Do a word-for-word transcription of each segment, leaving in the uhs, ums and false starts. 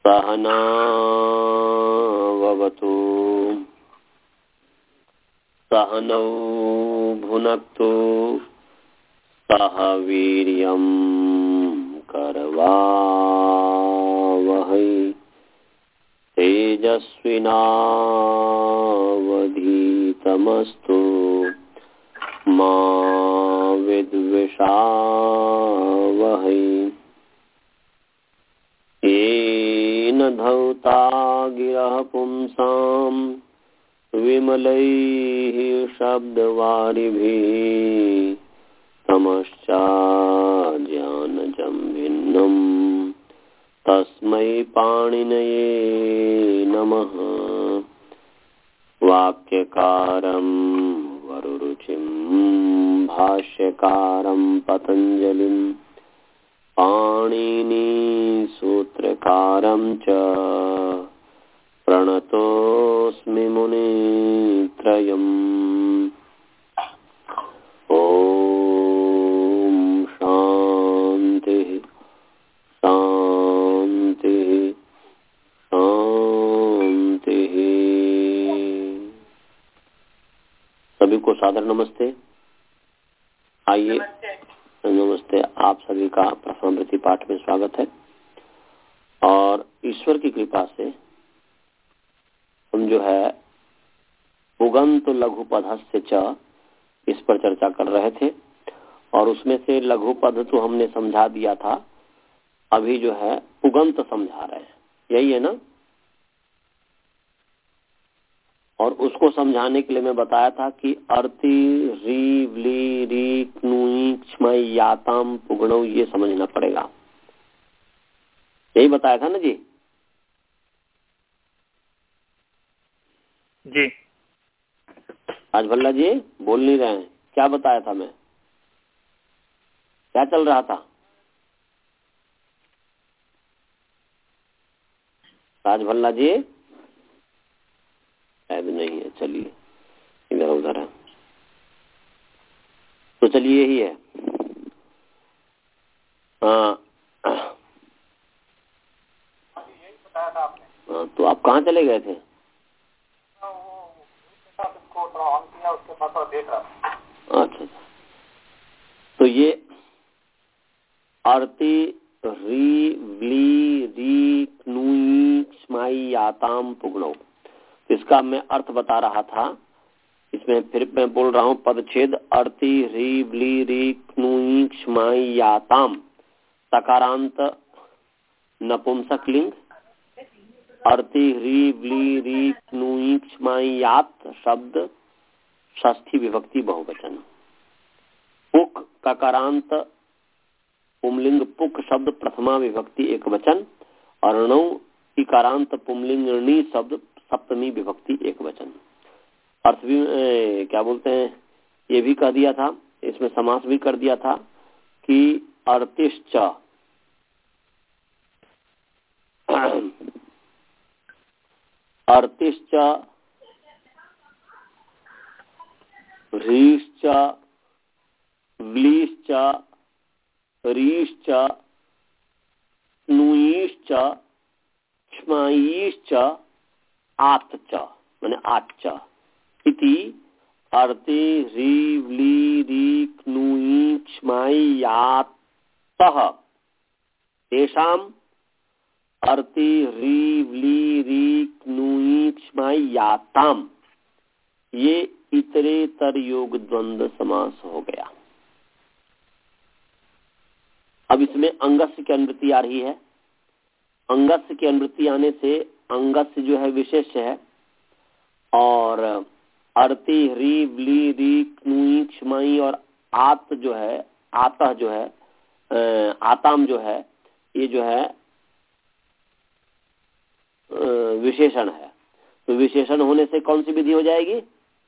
सहनावतु सहनौ भुनक्तु सह वीर्यं करवावहै तेजस्विनावधीतमस्तु मा विद्विषावहै। येन धौता गिरः पुंसां विमलैः शब्दवारिभिः तमश्चाज्ञानजं भिन्नं तस्मै पाणिनये नमः। वाक्यकारं वरुरुचिं भाष्यकारं पतञ्जलिं पाणिनी सूत्रकारं च प्रणतोऽस्मि मुनित्रयम्। ॐ शान्तिः शान्तिः शान्तिः। सभी को सादर नमस्ते। आइए नमस्ते। आप सभी का प्रथमावृत्ति पाठ में स्वागत है और ईश्वर की कृपा से हम जो है उगंत लघु पदस्य च इस पर चर्चा कर रहे थे और उसमें से लघु पद तो हमने समझा दिया था, अभी जो है उगंत समझा रहे हैं, यही है ना। और उसको समझाने के लिए मैं बताया था कि अर्ति री व्ली री क्नुई क्ष्मय याताम पुगणौ ये समझना पड़ेगा, यही बताया था ना जी। जी आज भल्ला जी बोल नहीं रहे हैं, क्या बताया था मैं, क्या चल रहा था राज भल्ला जी? शायद नहीं है, चलिए इधर उधर है तो चलिए यही है। हाँ हाँ तो आप कहाँ चले गए थे? अच्छा तो ये अर्ति री व्ली री क्नुई क्ष्माई याताम पुगणौ, इसका मैं अर्थ बता रहा था। इसमें फिर मैं बोल रहा हूँ पदच्छेद अर्ति री व्ली री क्नुई क्ष्माई याताम तकारांत नपुंसक लिंग, अर्ति री व्ली री क्नुई क्ष्माई यात शब्द षष्ठी विभक्ति बहुवचन, पुक ककारांत पुमलिंग पुक शब्द प्रथमा विभक्ति एक वचन और णौ इकारांत पुमलिंग णी शब्द सप्तमी विभक्ति एक वचन। अर्थ भी ए, क्या बोलते हैं, ये भी कह दिया था, इसमें समास भी कर दिया था कि अर्तिश्च अर्तिश्च ह्रीश्च व्लीश्च रीश्च नुईश्च क्ष्माईश्च आत्च माने आच्च इति अर्ते री व्ली री क्नुई क्ष्मायातः तेषाम् अर्ते री व्ली री क्नुई क्ष्मायाताम ये इतरेतर योग द्वंद्व समास हो गया। अब इसमें अंगस्य की अनुवृत्ति आ रही है। अंगस्य की अनुवृत्ति आने से अंगस्य जो है विशेष है और अर्ति री व्ली री क्नुई क्ष्मई और आत जो है आतः जो है आताम जो है ये जो है विशेषण है। तो विशेषण होने से कौन सी विधि हो जाएगी?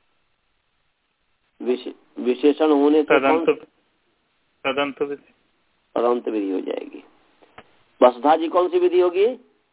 विशेषण होने से तदंत विधि तदंत विधि हो जाएगी। वसुधा जी कौन सी विधि होगी?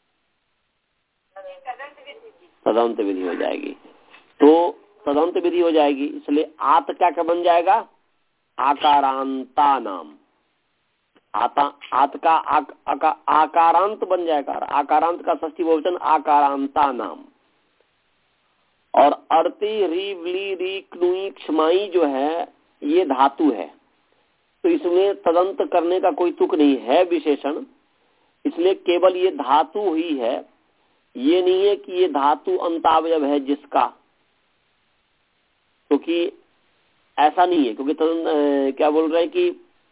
तदंत विधि हो जाएगी। तो तदंत विधि हो जाएगी, इसलिए आत क्या क्या बन जाएगा? आकारांता नाम। आता आत का आक, आका, आकारांत बन जाएगा। आकारांत का षष्ठी बहुवचन आकारांता नाम। और अर्ति री व्ली री क्नुई क्षमाई जो है ये धातु है, तो इसमें तदंत करने का कोई तुक नहीं है विशेषण, इसलिए केवल ये धातु ही है। ये नहीं है कि ये धातु अंतावयव है जिसका, क्योंकि तो ऐसा नहीं है, क्योंकि तदंत क्या बोल रहे हैं कि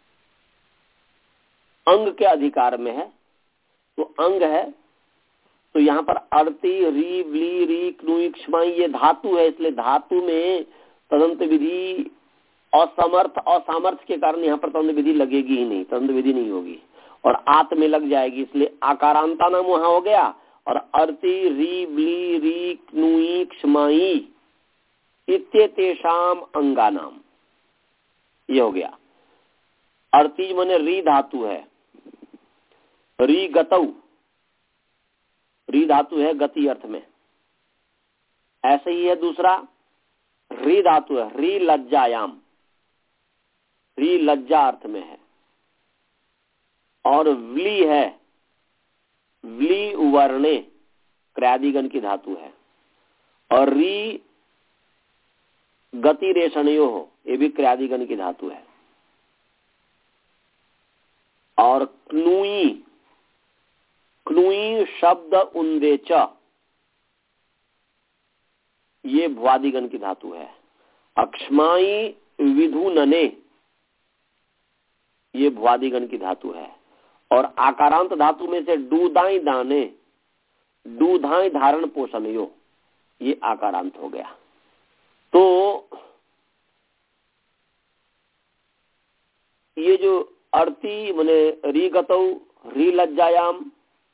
अंग के अधिकार में है, तो अंग है, तो यहाँ पर अर्ति री व्ली री क्नुई क्षमाई ये धातु है, इसलिए धातु में तदंत विधि असमर्थ असामर्थ्य के कारण यहाँ पर तदंत विधि लगेगी ही नहीं, तदंत विधि नहीं होगी और आत में लग जाएगी, इसलिए आकारांता नाम वहां हो गया। और अर्ति री व्ली री क्नुई क्षमाई इत्येतेषाम अंगानाम ये हो गया। अर्ति माने री धातु है, री गतौ री धातु है गति अर्थ में। ऐसे ही है दूसरा री धातु है, री लज्जायाम, री लज्जा अर्थ में है। और व्ली है, व्ली वर्णे क्रादिगण की धातु है। और री गति रेशनयो हो, ये भी क्रादिगण की धातु है। और क्नुई, क्नुई शब्द उन्देच ये भुआदिगण की धातु है। अक्ष्माई विधुनने ये भुआदिगण की धातु है। और आकारांत धातु में से दूधाई दाने, दूधाई धारण पोषण यो ये आकारांत हो गया। तो ये जो अर्ति माने री गतौ री लज्जायाम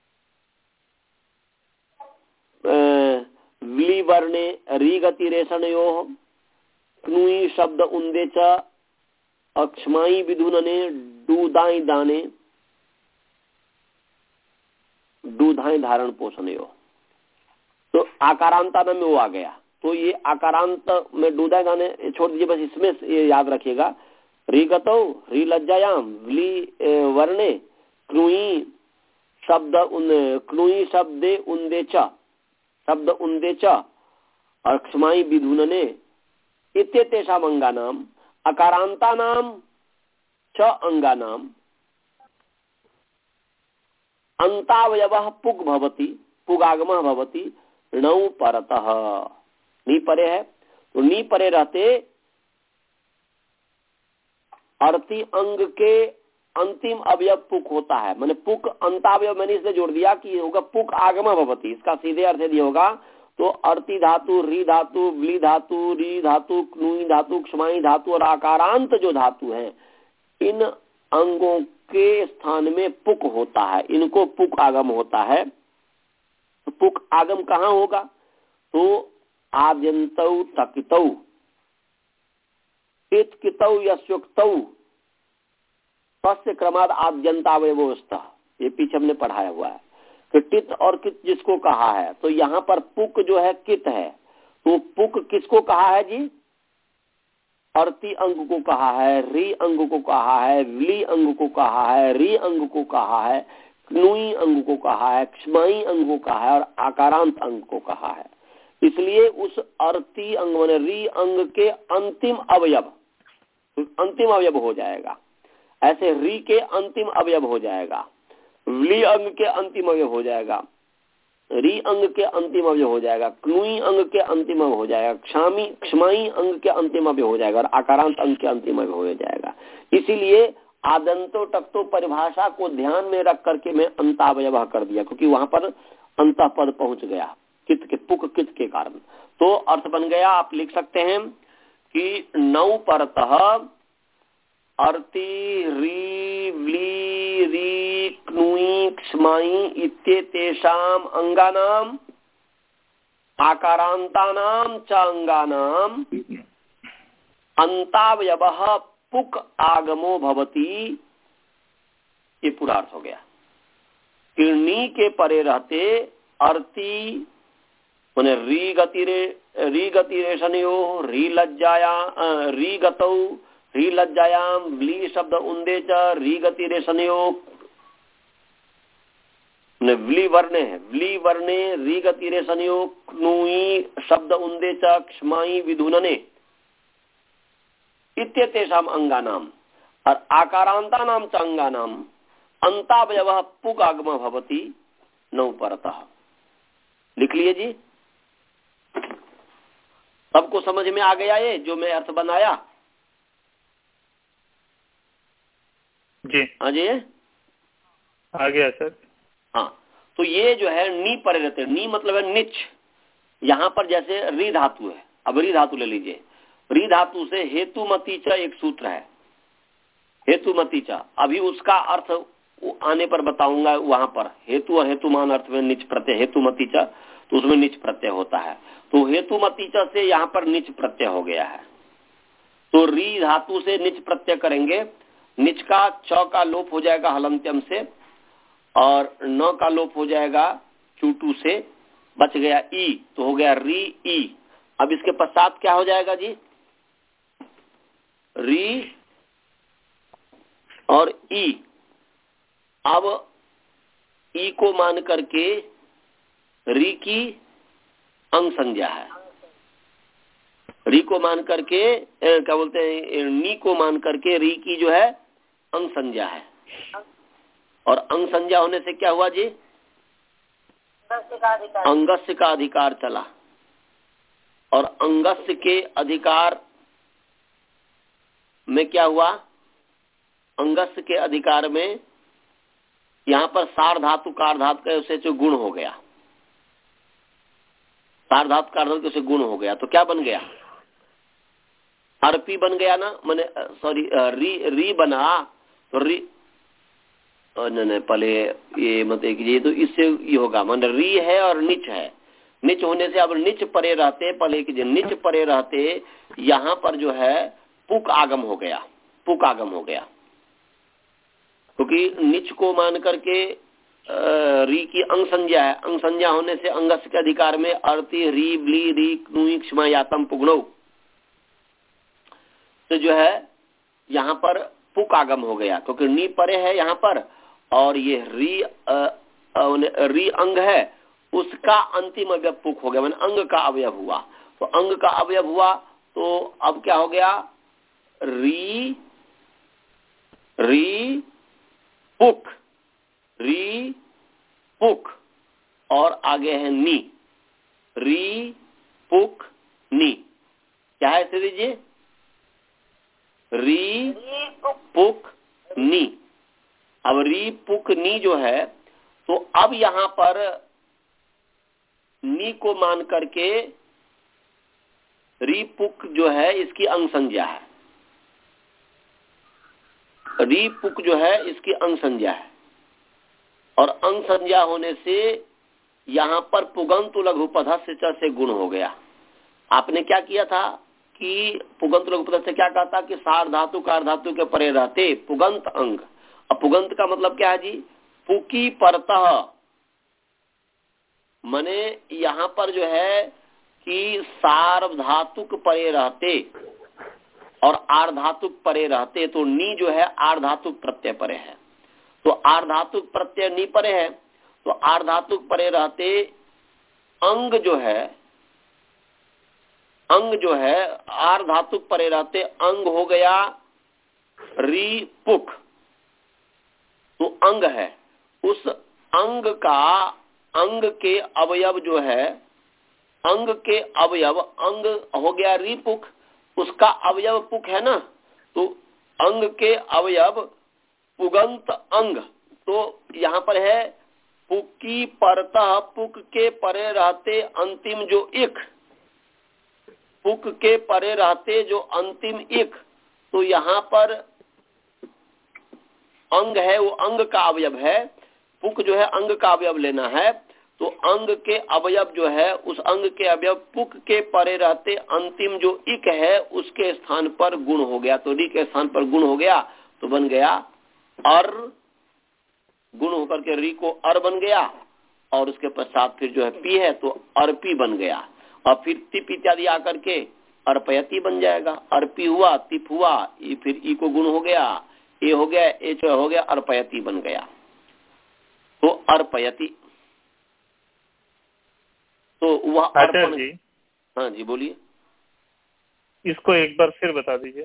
व्ली वर्णे री गति रेशनयो क्नुई शब्द उन्दे च अक्ष्माई विधुनने दूधाई दाने दूधाई धारण पोषणयो, तो आकारांता में वो आ गया। तो ये आकारांत में दूधाई दाने छोड़ दीजिए, बस इसमें ये याद रखिएगा। री गतौ री लज्जायाम व्ली वर्णे क्नुई शब्द उन क्नुई शब्दे उन्दे च शब्द उन्दे च अक्ष्माई विधुनने इत्येतेषाम अंगानाम अकारांतानाम च अंगानाम अंतावयवः पुग भवति पुगागमः भवति णौ परतः। नी परे है तो नी परे रहते अर्ति अंग के अंतिम अवयव पुक होता है। मैंने पुक अंतावयव मैंने इसलिए जोड़ दिया कि होगा पुक आगम भवति, इसका सीधे अर्थ यदि होगा तो अर्ति धातु री धातु व्ली धातु री धातु क्नुई धातु क्षमाई धातु और आकारांत जो धातु है इन अंगों के स्थान में पुक होता है, इनको पुक आगम होता है। तो पुक आगम कहाँ होगा? तो आद्यन्तौ तकितौ टित कितौ यस्योक्तौ तस्य क्रमाद आद्यंतावयवस्था, ये पीछे हमने पढ़ाया हुआ है कि टित और कित जिसको कहा है, तो यहाँ पर पुक जो है कित है, तो पुक किसको कहा है जी? अर्ति अंग को कहा है, री अंग को कहा है, व्ली अंग को कहा है, री अंग को कहा है, क्नुई अंग को कहा है, क्षमाई अंग को कहा है और आकारांत अंग को कहा है। इसलिए उस अर्ति अंग माने री अंग के अंतिम अवयव अंतिम अवयव हो जाएगा, ऐसे री के अंतिम अवयव हो जाएगा, व्ली अंग के अंतिम अवयव हो जाएगा, री अंग के अंतिम अवयव हो जाएगा, क्नुई अंग के अंतिम अवयव हो जाएगा, क्षामी क्षमाई अंग के अंतिम अवयव हो जाएगा और आकारांत अंग के अंतिम अवयव हो जाएगा। इसीलिए आदंतो टक्तो परिभाषा को ध्यान में रख करके मैं अंतावयव कर दिया, क्योंकि वहां पर अंत पद पहुंच गया कित के पुक कित के कारण। तो अर्थ बन गया, आप लिख सकते हैं कि नौ परतः अर्ति री व्ली री क्नुई क्षमाई इत्येतेषाम अंगानाम आकारांतानाम च अंगानाम अंतावयवः पुक आगमो भवति। ये पूरा अर्थ हो गया। किरणी के परे रहते अर्ति माने री गति रे री गति रेशनयो री लज्जाया री गतौ री लज्जायाम ब्ली शब्द उन्दे च री गति रे संयोग ने व्ली वर्णे है, व्ली वर्णे री गति रे संयोग नुई शब्द उन्दे च क्ष्माई विधुनने इत्यतेषाम अंगानाम और आकारांतानाम च अंगानाम अंतावयवः पुग आगम भवति नौ परतः। लिख लिए जी, सबको समझ में आ गया ये जो मैं अर्थ बनाया? जी हाँ जी आ गया सर। हाँ, तो ये जो है नी परे रहते, नी मतलब है निच। यहाँ पर जैसे री धातु है, अब री धातु ले लीजिए, री धातु से हेतुमती च एक सूत्र है, हेतुमती च। अभी उसका अर्थ आने पर बताऊंगा। वहां पर हेतु और हेतुमान अर्थ में निच प्रत्यय, हेतुमती च तो उसमें निच प्रत्यय होता है। तो हेतुमती च से यहाँ पर निच प्रत्यय हो गया है, तो री धातु से निच प्रत्यय करेंगे। निच का च का लोप हो जाएगा हलंत्यम से और न का लोप हो जाएगा चूटू से, बच गया ई, तो हो गया री ई। अब इसके पश्चात क्या हो जाएगा जी? री और ई। अब ई को मान करके री की अंग संज्ञा है, री को मान करके ए, क्या बोलते हैं, नी को मान करके री की जो है अंग संज्ञा है। और अंग संज्ञा होने से क्या हुआ जी? अंगस्य का अधिकार चला। और अंगस्य के अधिकार में क्या हुआ? अंगस्य के अधिकार में यहाँ पर सार धातु कार धातु का उसे जो गुण हो गया, सार धातु कार धातु से गुण हो गया, तो क्या बन गया? अर्पी बन गया ना, मैंने सॉरी री री बना तो री नहीं नहीं पहले ये मत कीजिए, तो इससे ये होगा मान री है और निच है। निच होने से अब निच परे रहते, पहले कीजिए निच परे रहते, यहाँ पर जो है पुक आगम हो गया, पुक आगम हो गया, क्योंकि निच को मान करके री की अंग संज्ञा है। अंग संज्ञा होने से अंगस के अधिकार में अर्ति री ब्ली री क्नुई क्षमा यातम पुगनौ, तो जो है यहाँ पर पुक आगम हो गया, क्योंकि नी परे है यहाँ पर और ये री आ, आ, री अंग है, उसका अंतिम अवयव पुक हो गया, मैंने अंग का अवयव हुआ। तो अंग का अवयव हुआ तो अब क्या हो गया? री री पुक, री पुक और आगे है नी, री पुक नी। क्या है इसे दीजिए? री पुक नी। अब री पुक नी जो है, तो अब यहां पर नी को मान करके री पुक जो है इसकी अंग संज्ञा है, री पुक जो है इसकी अंग संज्ञा है। और अंग संज्ञा होने से यहां पर पुगंत लघुपधस्य च से गुण हो गया। आपने क्या किया था कि पुगंत लघुपध से क्या कहा था कि सार धातु कार धातु के परे रहते पुगंत अंग। अब पुगंत का मतलब क्या है जी? पुकी परतः, माने यहाँ पर जो है कि सार्वधातुक परे रहते और आर्धातुक परे रहते, तो नी जो है आर्धातुक प्रत्यय परे है, तो आर्धातुक प्रत्यय नी परे है, तो आर्धातुक परे रहते अंग जो है, अंग जो है आर्धातुक परे रहते अंग हो गया री पुक, तो अंग है। उस अंग का, अंग के अवयव जो है, अंग के अवयव, अंग हो गया री पुक, उसका अवयव पुक है ना, तो अंग के अवयव पुगंत अंग, तो यहाँ पर है पुकी परतः, पुक के परे रहते अंतिम जो इक, पुक के परे रहते जो अंतिम इक, तो यहाँ पर अंग है वो अंग का अवयव है, पुक जो है अंग का अवयव लेना है, तो अंग के अवयव जो है उस अंग के अवयव पुक के परे रहते अंतिम जो इक है उसके स्थान पर गुण हो गया, तो री के स्थान पर गुण हो गया, तो बन गया अर, गुण होकर के री को अर बन गया, और उसके पश्चात फिर जो है पी है तो अर्पी बन गया, और फिर तिप इत्यादि आकर के अर्पयति बन जाएगा। अर्पी हुआ, तिप हुआ, ये फिर ई को गुण हो गया, ए हो गया, ए जो हो गया अर्पयति बन गया। तो अर्पयति, तो वह अर्पण। जी हाँ जी बोलिए, इसको एक बार फिर बता दीजिए।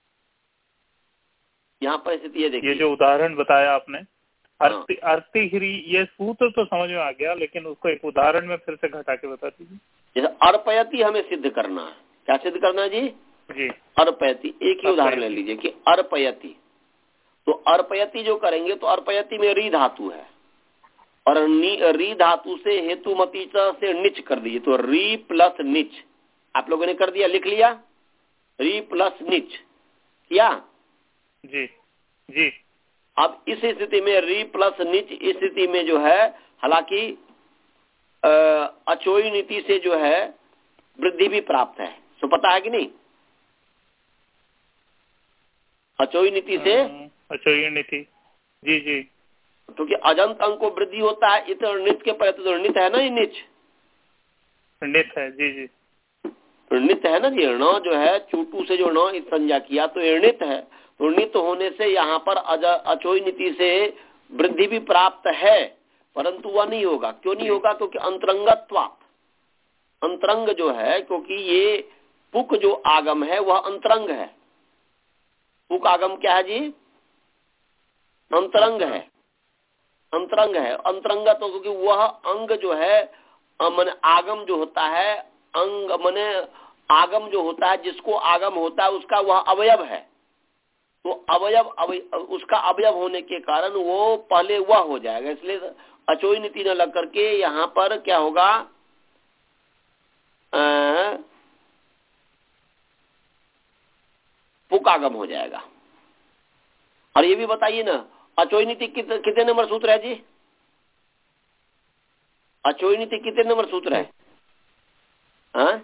यहाँ पर स्थिति ये देखिए, ये जो उदाहरण बताया आपने, हाँ। अर्ति अर्तिहरी, ये सूत्र तो समझ में आ गया, लेकिन उसको एक उदाहरण में फिर से घटा के बता दीजिए। जैसे अर्पयति हमें सिद्ध करना है, क्या सिद्ध करना है जी? जी अर्पयति। एक ही उदाहरण ले लीजिए कि अर्पयति, तो अर्पयति जो करेंगे तो अर्पयति में री धातु है और री धातु से हेतुमती से निच कर दीजिए, तो री प्लस निच आप लोगों ने कर दिया, लिख लिया, री प्लस निच किया जी जी। अब इस स्थिति में री प्लस निच, इस स्थिति में जो है हालांकि अचोई नीति से जो है वृद्धि भी प्राप्त है, तो पता है कि नहीं? अचोई नीति से, अचोई नीति, जी जी, क्योंकि अजंत अंक को वृद्धि होता है, इत और नित के पहले तो नित है ना, ये निच नित है, जी जी, नित है ना जी। ण जो है चूटू से जो ण इस संज्ञा किया तो णित है, तो नित होने से यहाँ पर अचोई नीति से वृद्धि भी प्राप्त है, परंतु वह नहीं होगा। क्यों नहीं होगा? क्योंकि अंतरंगत्वात्, अंतरंग जो है, क्योंकि ये पुक जो आगम है वह अंतरंग है। पुक आगम क्या है जी? अंतरंग है, अंतरंग है, अंतरंगत हो, क्योंकि वह अंग जो है मन आगम जो होता है, अंग मने आगम जो होता है, जिसको आगम होता है उसका वह अवयव है, तो अवयव, अवयव उसका अवयव होने के कारण वो पहले वह हो जाएगा। इसलिए अचोई नीति न लग करके यहाँ पर क्या होगा, पुक आगम हो जाएगा। और ये भी बताइए ना, अचोई नीति कितने नंबर सूत्र है जी? अचोई नीति कितने नंबर सूत्र है? हाँ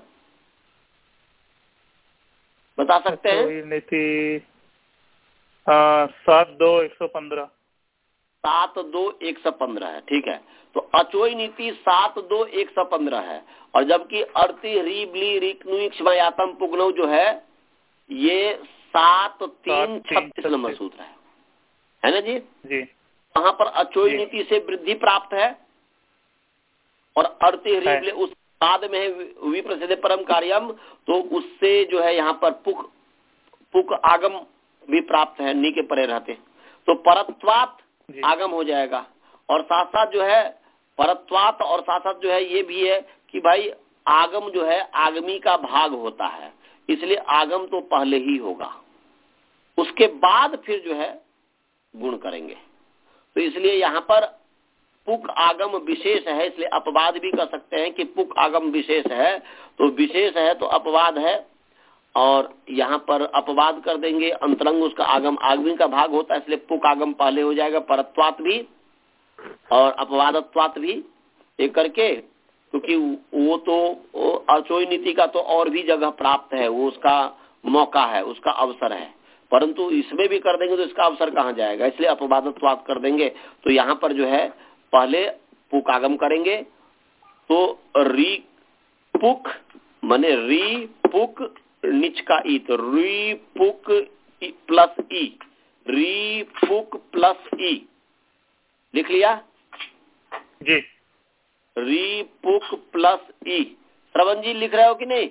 बता सकते हैं? अचोई नीति सात दो एक सौ पंद्रह। सात दो एक सौ पंद्रह है, ठीक है। तो अचोई नीति सात दो एक सौ पंद्रह है, और जबकि अर्ति री ब्ली रिक्नुयातम पुग्नौ जो है ये सात तीन छत्तीस नंबर सूत्र है, है ना जी? जी। वहां पर अचोई नीति से वृद्धि प्राप्त है, और अर्ति री ब्ली उस बाद में विप्रसिद्ध परम कार्यम, तो उससे जो है यहाँ पर पुक पुक आगम भी प्राप्त है, नी के परे रहते, तो परत्वात आगम हो जाएगा। और साथ साथ जो है परत्वात और साथ साथ जो है ये भी है कि भाई आगम जो है आगमी का भाग होता है, इसलिए आगम तो पहले ही होगा, उसके बाद फिर जो है गुण करेंगे। तो इसलिए यहाँ पर पुक आगम विशेष है, इसलिए अपवाद भी कर सकते हैं कि पुक आगम विशेष है, तो विशेष है तो अपवाद है, और यहाँ पर अपवाद कर देंगे, अंतरंग उसका आगम आगमी का भाग होता है, इसलिए पुक आगम पहले हो जाएगा, परत्वात भी और अपवादत्वात भी एक करके, क्योंकि वो तो अचोई नीति का तो और भी जगह प्राप्त है, वो उसका मौका है, उसका अवसर है, परंतु इसमें भी कर देंगे तो इसका अवसर कहाँ जाएगा, इसलिए अपवादत्वात कर देंगे। तो यहाँ पर जो है पहले पुक आगम करेंगे, तो री पुक माने री पुक निच का ई, तो री पुक प्लस ई, री पुक प्लस ई लिख लिया जी। री पुक प्लस ई, श्रवण जी लिख रहे हो कि नहीं?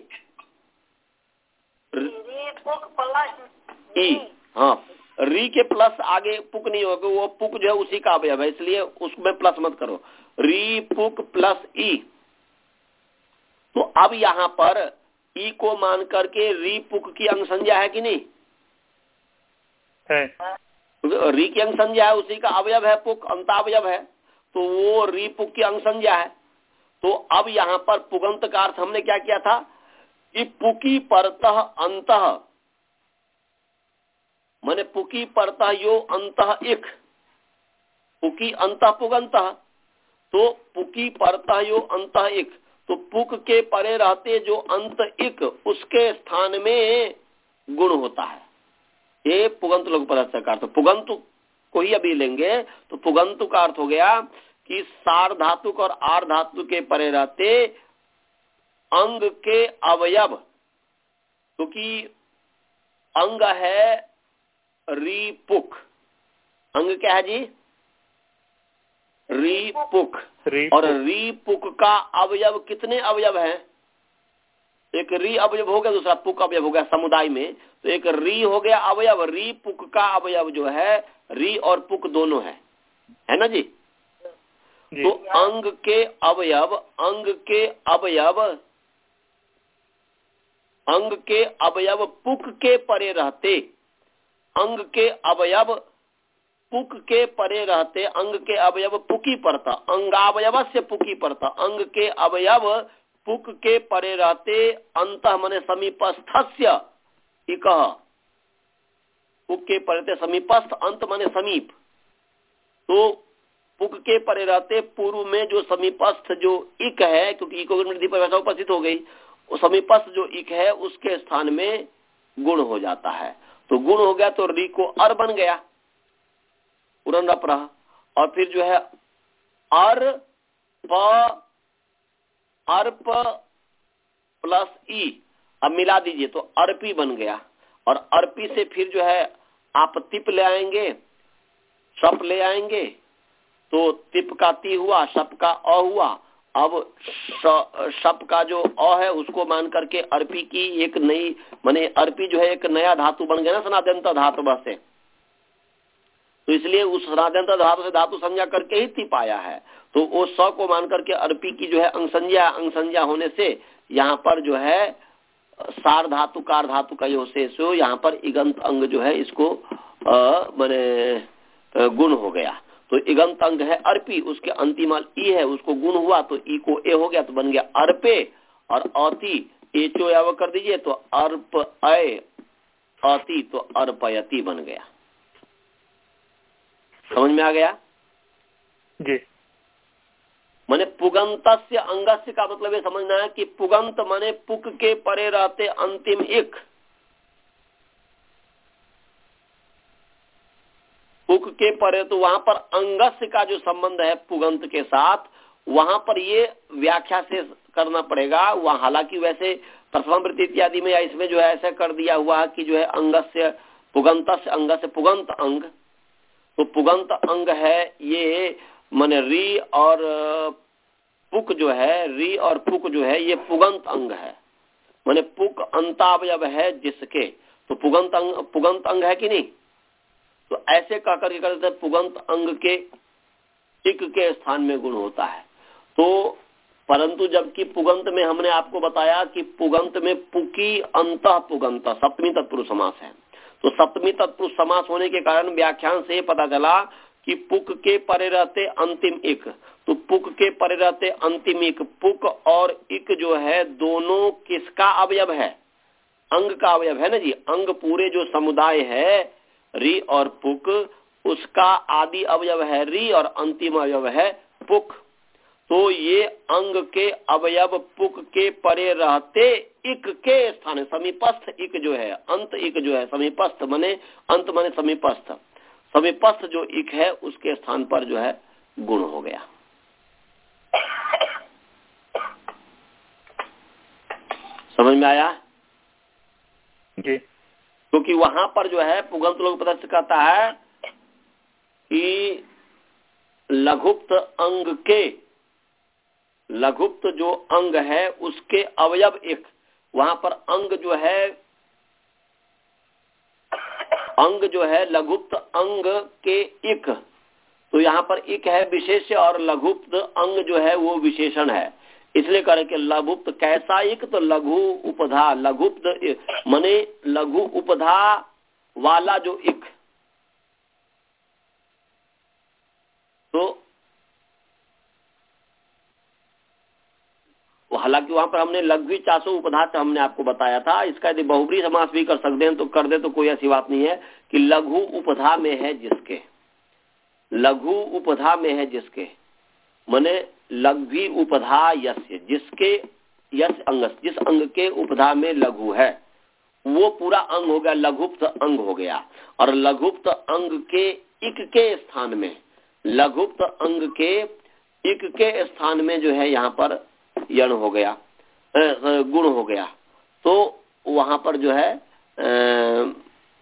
री पुक प्लस ई, हाँ, री के प्लस आगे पुक नहीं होगा, वो पुक जो है उसी का अवयव है, इसलिए उसमें प्लस मत करो, री पुक प्लस ई। तो अब यहाँ पर ई को मान करके री पुक की अंग संज्ञा है कि नहीं है? री की अंग संज्ञा है, उसी का अवयव है पुक, अंतावयव है, तो वो री पुक की अंग संज्ञा है। तो अब यहाँ पर पुगंत का अर्थ हमने क्या किया था कि पुकी परतः अंतः, माने पुकी परतः यो अंतः इक, पुकी अंतः पुगंतः, तो पुकी परतः यो अंतः इक, तो पुक के परे रहते जो अंत इक, उसके स्थान में गुण होता है। ये पुगंत लोग पदार्थ का अर्थ, पुगंतु को ही अभी लेंगे तो पुगंतु का अर्थ हो गया कि सार धातुक और आर धातु के परे रहते अंग के अवयव क्योंकि अंग है री पुक। अंग क्या है जी? री पुक। और री पुक का अवयव कितने अवयव हैं? एक री अवयव हो गया, दूसरा पुक अवयव हो गया समुदाय में। तो एक री हो गया अवयव, री पुक का अवयव जो है री और पुक दोनों है, है ना जी? जी। तो अंग के अवयव अंग के अवयव अंग के अवयव पुक के परे रहते अंग के अवयव पुक के परे रहते अंग के अवयव पुकी पड़ता अंगावयव से पुकी पड़ता अंग के अवयव पुक के परे रहते अंतः मने समीपस्थस्य इकः। पुक के परे समीपस्थ, अंत मने समीप। तो पुक के परे रहते पूर्व में जो समीपस्थ जो इक है, क्योंकि इको वृद्धि परिभाषा उपस्थित हो गई, वो समीपस्थ जो इक है उसके स्थान में गुण हो जाता है। तो गुण हो गया तो री को अर बन गया, उरन रप रहा। और फिर जो है अर प अर्प प्लस ई, अब मिला दीजिए तो अर्पी बन गया। और अर्पी से फिर जो है आप तिप ले आएंगे, सप ले आएंगे, तो तिप का ती हुआ, सप का अ हुआ। अब सप का जो अ है उसको मान करके अर्पी की एक नई माने अर्पी जो है एक नया धातु बन गया ना सनातन धातु से। तो इसलिए उस सनातन धातु से धातु संज्ञा करके ही तिप आया है। तो वो स को मान करके अर्पी की जो है अंग संज्ञा अंग संज्ञा होने से यहाँ पर जो है सार धातु कार धातु का यो से सो यहाँ पर इगंत अंग जो है इसको माने गुण हो गया। तो इगंत अंग है अर्पी, उसके अंतिम ई है उसको गुण हुआ तो ई को ए हो गया तो बन गया अर्पे। और अति एचो याव कर दीजिए तो अर्प अय अति तो अर्पयति बन गया। समझ में आ गया जी? माने पुगंतस्य अंगस्य का मतलब ये समझना है कि पुगंत माने पुक के परे रहते अंतिम एक। पुक के परे तो वहां पर अंगस्य का जो संबंध है पुगंत के साथ, वहां पर ये व्याख्या से करना पड़ेगा। वहां हालांकि वैसे प्रथम वृत्ति इत्यादि में या इसमें जो है ऐसा कर दिया हुआ कि जो है अंगस्य पुगंतस्य अंगस्य पुगंत अंग। तो पुगंत अंग है ये माने री और पुक जो है री और पुक जो है ये पुगंत अंग है। माने पुक अंतावयव है जिसके, तो पुगंत अंग पुगंत अंग है कि नहीं? तो ऐसे कह करके करते पुगंत अंग के इक के स्थान में गुण होता है। तो परंतु जबकि पुगंत में हमने आपको बताया कि पुगंत में पुकी अंतः पुगंत सप्तमी तत्पुरुष समास है। तो सप्तमी तत्पुरुष समास होने के कारण व्याख्यान से पता चला कि पुक के परे रहते अंतिम इक। तो पुक के परे रहते अंतिम इक, पुक और इक जो है दोनों किसका अवयव है? अंग का अवयव है ना जी। अंग पूरे जो समुदाय है री और पुक, उसका आदि अवयव है री और अंतिम अवयव है पुक। तो ये अंग के अवयव पुक के परे रहते इक के स्थान समीपस्थ इक जो है अंत इक जो है समीपस्थ मने अंत मने समीपस्थ समीपस्थ जो इक है उसके स्थान पर जो है गुण हो गया। समझ में आया जी? क्योंकि तो वहां पर जो है पुगंत लोग पता कहता है कि लघुप्त अंग के लघुप्त जो अंग है उसके अवयव एक। वहां पर अंग जो है अंग जो है लघुप्त अंग के इक, तो यहाँ पर इक है विशेष और लघुप्त अंग जो है वो विशेषण है। इसलिए कह रहे कि लघुप्त कैसा इक, तो लघु उपधा लघुप्त मने लघु उपधा वाला जो इक। तो हालांकि वहां पर हमने लघु चासो उपधाच हमने आपको बताया था। इसका यदि बहुब्री समास भी कर सकते हैं तो कर दे तो कोई ऐसी बात नहीं है कि लघु उपधा में है जिसके, लघु उपधा में है जिसके माने लघ्वी उपधा यस्य, जिसके यश अंग जिस अंग के उपधा में लघु है वो पूरा अंग हो गया, लघुप्त अंग हो गया। और लघुप्त अंग के इक के स्थान में लघुप्त अंग के इक के स्थान में जो है यहाँ पर यण हो गया गुण हो गया। तो वहां पर जो है आ,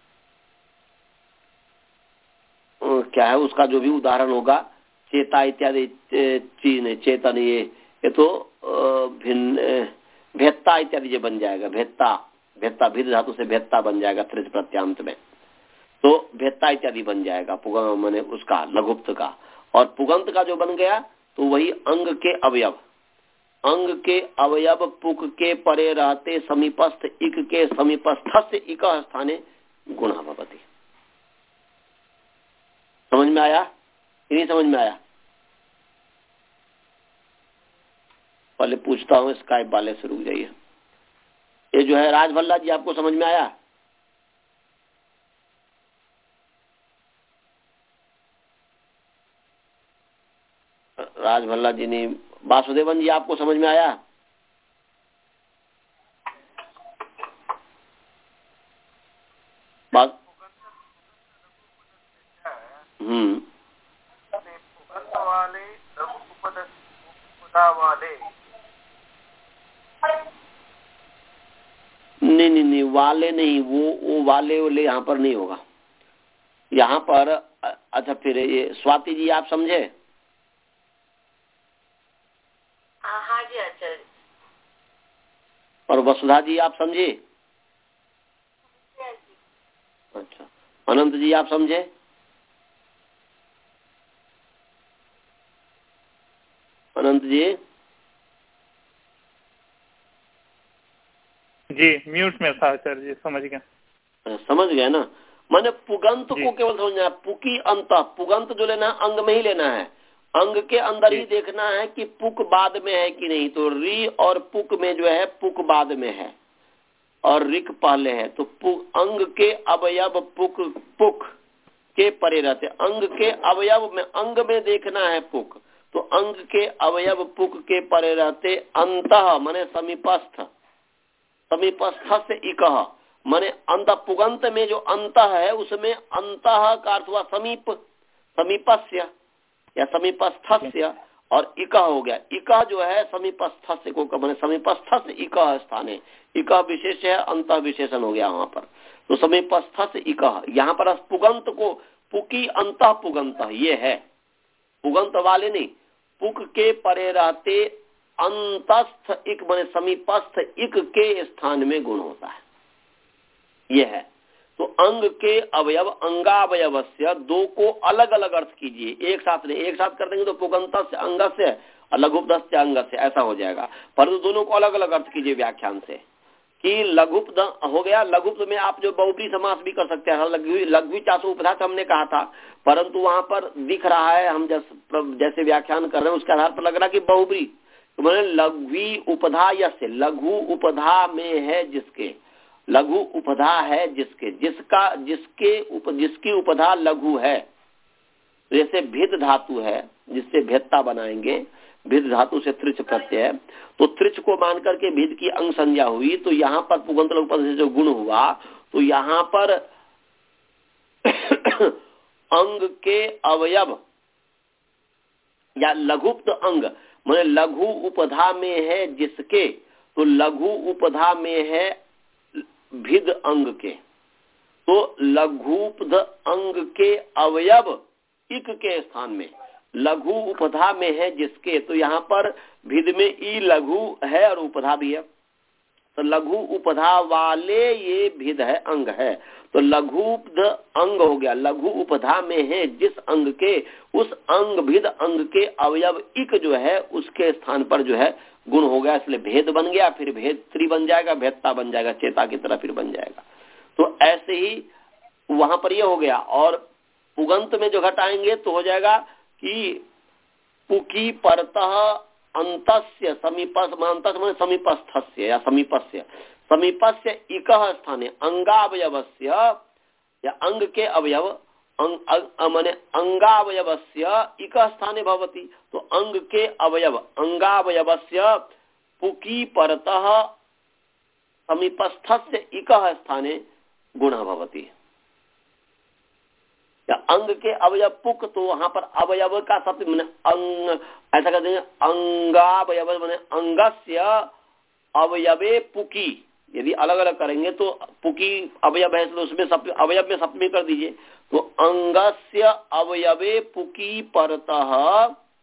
क्या है उसका जो भी उदाहरण होगा, चेता इत्यादि चीज चेतन, ये ये तो भिन्न भेत्ता इत्यादि जो बन जाएगा, भेत्ता भेत्ता भिद धातु से भेत्ता बन जाएगा त्रिज प्रत्यांत में, तो भेत्ता इत्यादि बन जाएगा पुगम माने उसका लघुप्त का। और पुगंत का जो बन गया तो वही अंग के अवयव, अंग के अवयव पुक के परे रहते समीपस्थ इक के समीपस्थ से इक स्थाने गुणा भवति। समझ में आया कि नहीं समझ में आया? पहले पूछता हूँ स्काइप वाले से, रुक जाइए। ये जो है राजभल्ला जी, आपको समझ में आया? राजभल्ला जी ने, वासुदेवन जी आपको समझ में आया? बात हम्म वाले वाले नहीं नहीं नहीं वाले नहीं, वो वो वाले वाले यहाँ पर नहीं होगा। यहाँ पर अच्छा, फिर ये स्वाति जी आप समझे? हाँ जी आचार्य। और वसुधा जी आप समझे? अच्छा, अनंत जी आप समझे? अनंत जी जी म्यूट में था आचार्य जी, समझ गया। समझ गए ना? माने पुगंत को केवल समझना है, पुकी अंत, पुगंत जो लेना है अंग में ही लेना है, अंग के अंदर ही देखना है कि पुक बाद में है कि नहीं। तो री और पुक में जो है पुक बाद में है और रिक पहले है, तो अंग के अवयव पुक पुक के परे रहते, अंग के अवयव में अंग में देखना है पुक, तो अंग के अवयव पुक के परे रहते अंतः माने समीपस्थ, समीपस्थ से इकह माने अंत, पुगंत में जो अंतः है उसमें अंतः का अर्थ हुआ समीप, समीपस्य या समीपस्थस्य, और इकह हो गया, इकह जो है समीपस्थस्य को माने समीपस्थ से इकह स्थान है, इकह विशेष है, अंतः विशेषण हो गया वहां पर, तो समीपस्थ से इकह। यहाँ पर पुगंत को पुकी अंतः पुगंत ये है, पुगंत वाले नहीं, पुक के परे रहते अंतस्थ इक माने समीपस्थ इक के स्थान में गुण होता है, ये है। तो अंग के अवयव अंगावयवस्य, दो को अलग अलग अर्थ कीजिए, एक साथ नहीं, एक साथ कर देंगे तो पुगंतस्य अंगस्य और लघुपदस्य अंगस्य ऐसा हो जाएगा, परंतु दोनों को अलग अलग अर्थ कीजिए व्याख्यान से कि लघुपद हो गया, लघुपद में आप जो बहुब्री समास भी कर सकते हैं, लघु चासु उपधात हमने कहा था, परंतु वहां पर दिख रहा है, हम जैसे जैसे व्याख्यान कर रहे हैं उसके आधार पर लग रहा कि बहुब्री, तो मैंने लघु उपधा यस्य, लघु उपधा में है जिसके, लघु उपधा है जिसके, जिसका जिसके उप, जिसकी उपधा लघु है, जैसे भिद धातु है जिससे भेत्ता बनाएंगे, भिद धातु से त्रिच प्रत्यय, तो त्रिच को मान करके भिद की अंग संज्ञा हुई, तो यहाँ पर पुगंत लघुपद से जो गुण हुआ, तो यहाँ पर अंग के अवयव या लघुप्त अंग माने लघु उपधा में है जिसके, तो लघु उपधा में है भिद अंग के, तो लघुपद अंग के अवयव इक के स्थान में लघु उपधा में है जिसके, तो यहाँ पर भिद में ई लघु है और उपधा भी है, तो लघु उपधा वाले ये भिद है, अंग है, तो लघुपद अंग हो गया, लघु उपधा में है जिस अंग के, उस अंग भिद अंग के अवयव इक जो है उसके स्थान पर जो है गुण हो गया, इसलिए भेद बन गया, फिर भेद त्रि बन जाएगा, भेदता बन जाएगा, चेता की तरह फिर बन जाएगा। तो ऐसे ही वहां पर ये हो गया, और पुगंत में जो घटाएंगे तो हो जाएगा कि पुकी परतः अंतस्य समीपस्थ, अंतस्य समीपस्थस्य या समीपस्य, समीपस्य इकः स्थाने अंगावयवस्य या अंग के अवयव माने अंगावयवस्य इकः स्थाने भवति, तो अंग के अवयव अंगावयवस्य पुकी परतः समीपस्थस्य इकः स्थाने गुणः भवति, या अंग के अवयव पुक, तो वहां पर अवयव का शब्द मैंने अंग ऐसा कर देंगे, अंगावयव मैंने अंगस्य अवयवे पुकी, यदि अलग अलग करेंगे तो पुकी अवयव है तो उसमें सप, अवयव में सप्तमी कर दीजिए। तो अंगस्य अवयवे पुकी परतः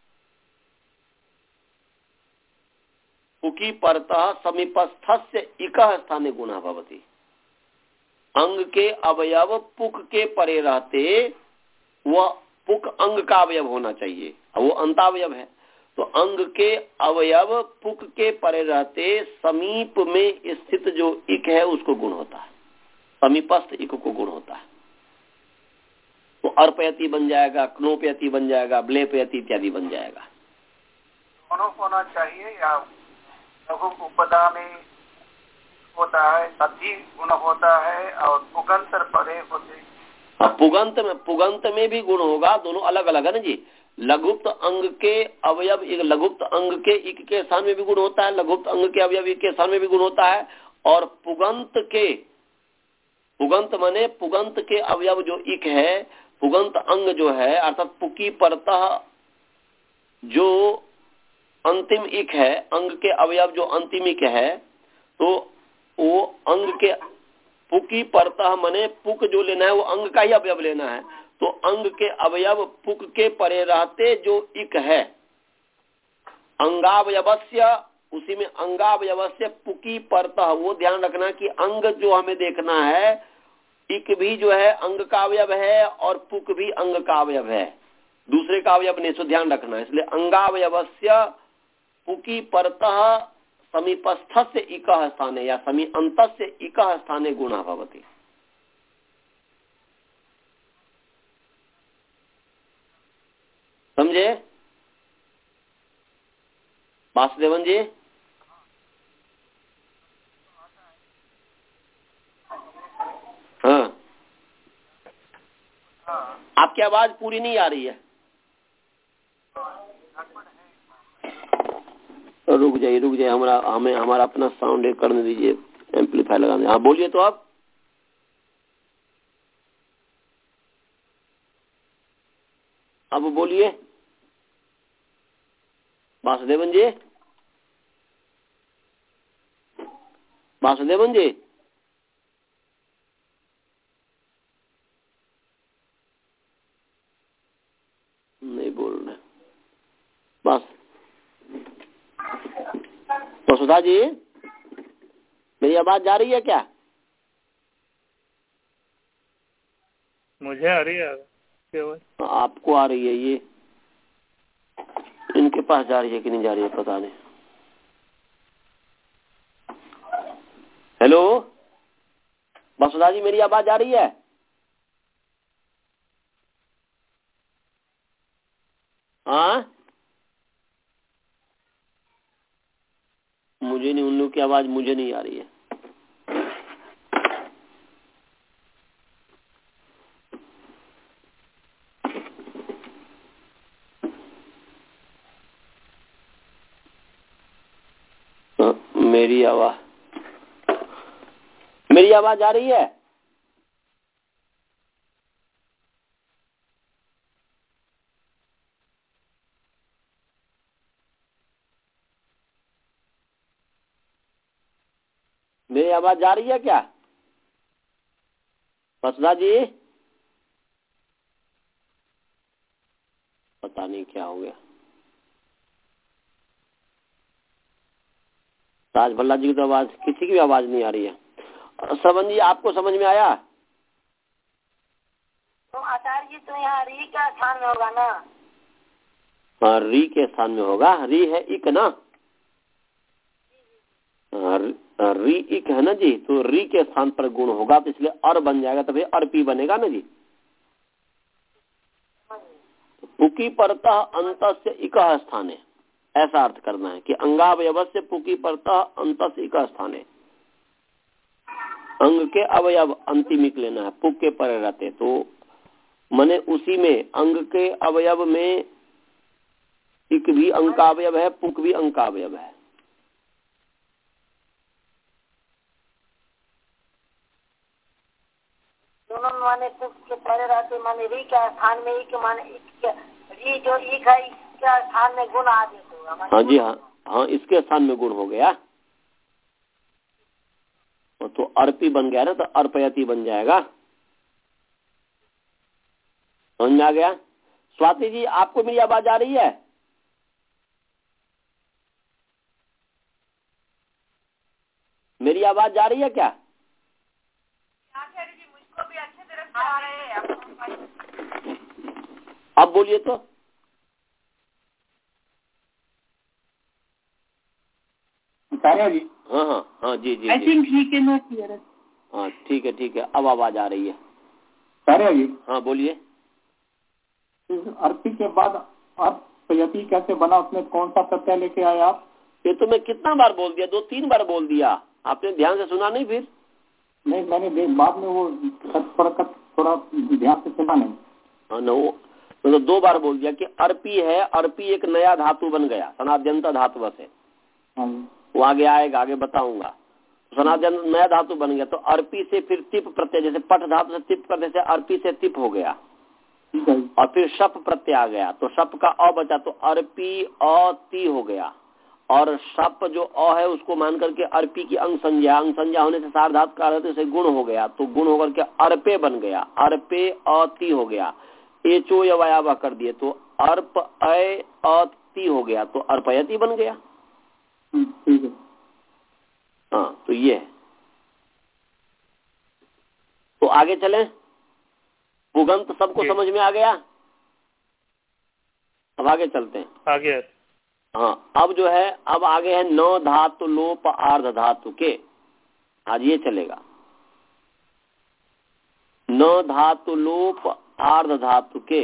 पुकी परतः समीपस्थस्य इकः स्थाने गुणः भवति। अंग के अवयव पुक के परे रहते वह पुक अंग का अवयव होना चाहिए, वो अंतावयव है। तो अंग के अवयव पुक के परे रहते समीप में स्थित जो इक है उसको गुण होता है, समीपस्थ इक को गुण होता है। तो अर्पयति बन जाएगा, क्नोपयति बन जाएगा, ब्लेपयति इत्यादि बन जाएगा। दोनों होना चाहिए या लघु उपदा में होता है तभी गुण होता है और पुगंतर परे होते। पुगंत में पुगंत में भी गुण होगा, दोनों अलग अलग है ना जी। लघुप्त अंग के अवयव एक लघुप्त अंग के इक के स्थान में भी गुण होता है, लघुप्त अंग के अवयव इक के स्थान में भी गुण होता है। और पुगंत के पुगंत माने पुगंत के अवयव जो इक है, पुगंत अंग जो है अर्थात पुकी परतः जो अंतिम इक है, अंग के अवयव जो अंतिम इक है, तो वो अंग के पुकी परतः माने पुक जो लेना है वो अंग का ही अवयव लेना है। तो अंग के अवयव पुक के परे रहते जो इक है अंगावयवस्य, उसी में अंगावयवस्य पुकी परतः, वो ध्यान रखना कि अंग जो हमें देखना है इक भी जो है अंग का अवयव है और पुक भी अंग का अवयव है, दूसरे का अवयव नहीं, सो ध्यान रखना है। इसलिए अंगावयवस्य पुकी परतः समीपस्थस्य इकः स्थाने या समी अंतस्य इकः स्थाने गुणः भवति। समझे वासुदेवन जी? हाँ, आपकी आवाज पूरी नहीं आ रही है, रुक जाइए रुक जाइए हमारा हमें हमारा अपना साउंड एक करने दीजिए, एम्पलीफायर लगाने। हाँ बोलिए तो आप। अब बोलिए वासुदेवन जी, वासुदेवन जी। नहीं बोल रहे बस। तो सुधा जी मेरी आवाज जा रही है क्या? मुझे आ रही है केवल। आपको आ रही है, ये इनके पास जा रही है कि नहीं जा रही है पता नहीं। हेलो वसुधा जी मेरी आवाज आ रही है? हाँ मुझे नहीं, उन लोग की आवाज मुझे नहीं आ रही है। मेरी आवाज मेरी आवाज आ रही है? मेरी आवाज जा रही है क्या वसुधा जी? पता नहीं क्या हो गया। राज भल्ला जी की तो आवाज, किसी की भी आवाज नहीं आ रही है। श्रवण जी आपको समझ में आया? तो आचार्य जी तो यहाँ री का स्थान में होगा ना? हाँ री के स्थान में होगा, री है इक ना, री इक है ना जी, तो री के स्थान पर गुण होगा, तो इसलिए अर बन जाएगा, तभी अर्पी बनेगा ना जी। पुकी परतः अंतस्य इकः स्थाने, ऐसा अर्थ करना है कि अंगावयवस्य पुकी परतः अंतस्य इकः स्थाने। अंग के अवयव अंतिमिक लेना है, पुक के परे रहते, तो मने उसी में अंग के अवयव में इक भी अंग का अवयव है, पुक भी अंग का अवयव है। दोनों माने पुक के परे रहते माने री का स्थान में इक माने इक री जो इक है इसके स्थान में गुण आ जाते। हाँ जी हाँ हाँ इसके स्थान में गुण हो गया। तो अर्पी बन गया ना, तो अर्पयति बन जाएगा। समझ में आ गया? स्वाति जी, आपको मेरी आवाज आ रही है? मेरी आवाज जा रही है क्या? आचार्य जी, मुझको भी अच्छे तरह से आ रहे हैं। अब बोलिए तो। आचार्य जी। हाँ हाँ हाँ जी जी I think he can not hear us. हाँ ठीक है ठीक है, अब आवाज आ रही है। आचार्य जी। हाँ बोलिए। अर्पी के बाद अर्पयति कैसे बना, उसमें कौन सा प्रत्यय लेके आए आप? ये तो मैं कितना बार बोल दिया, दो तीन बार बोल दिया, आपने ध्यान से सुना नहीं? फिर नहीं, मैंने देख बाद में वो थोड़ा थोड़ा ध्यान से सुना नहीं। हाँ न, वो तो दो बार बोल दिया कि अर्पी है, अर्पी एक नया धातु बन गया, सनाद्यंत धातु से। वो आगे आएगा, आगे बताऊंगा। सनाद्यंत नया धातु बन गया, तो अर्पी से फिर तिप प्रत्यय, जैसे पट धातु से तिप करने से अर्पी से तिप हो गया, और फिर शप प्रत्यय आ गया, तो शप का अ बचा, तो अर्पी अ ती हो गया, और शप जो अ है उसको मान करके अर्पी की अंग संज्ञा, अंग संज्ञा होने से सार्वधातु का अर्थ उसे गुण हो गया, तो गुण होकर के अर्पे बन गया, अर्पे अति हो गया, एचो यवायावा कर दिए, तो अर्प अय अति हो गया, तो अर्पयति बन गया। ठीक है। हाँ, तो ये है। तो आगे चलें, पुगंत सबको समझ में आ गया? अब आगे चलते हैं। आगे। हाँ, अब जो है, अब आगे है नौ धातु लोप आर्ध धातु के, आज ये चलेगा। नौ धातु लोप आर्ध धातु के,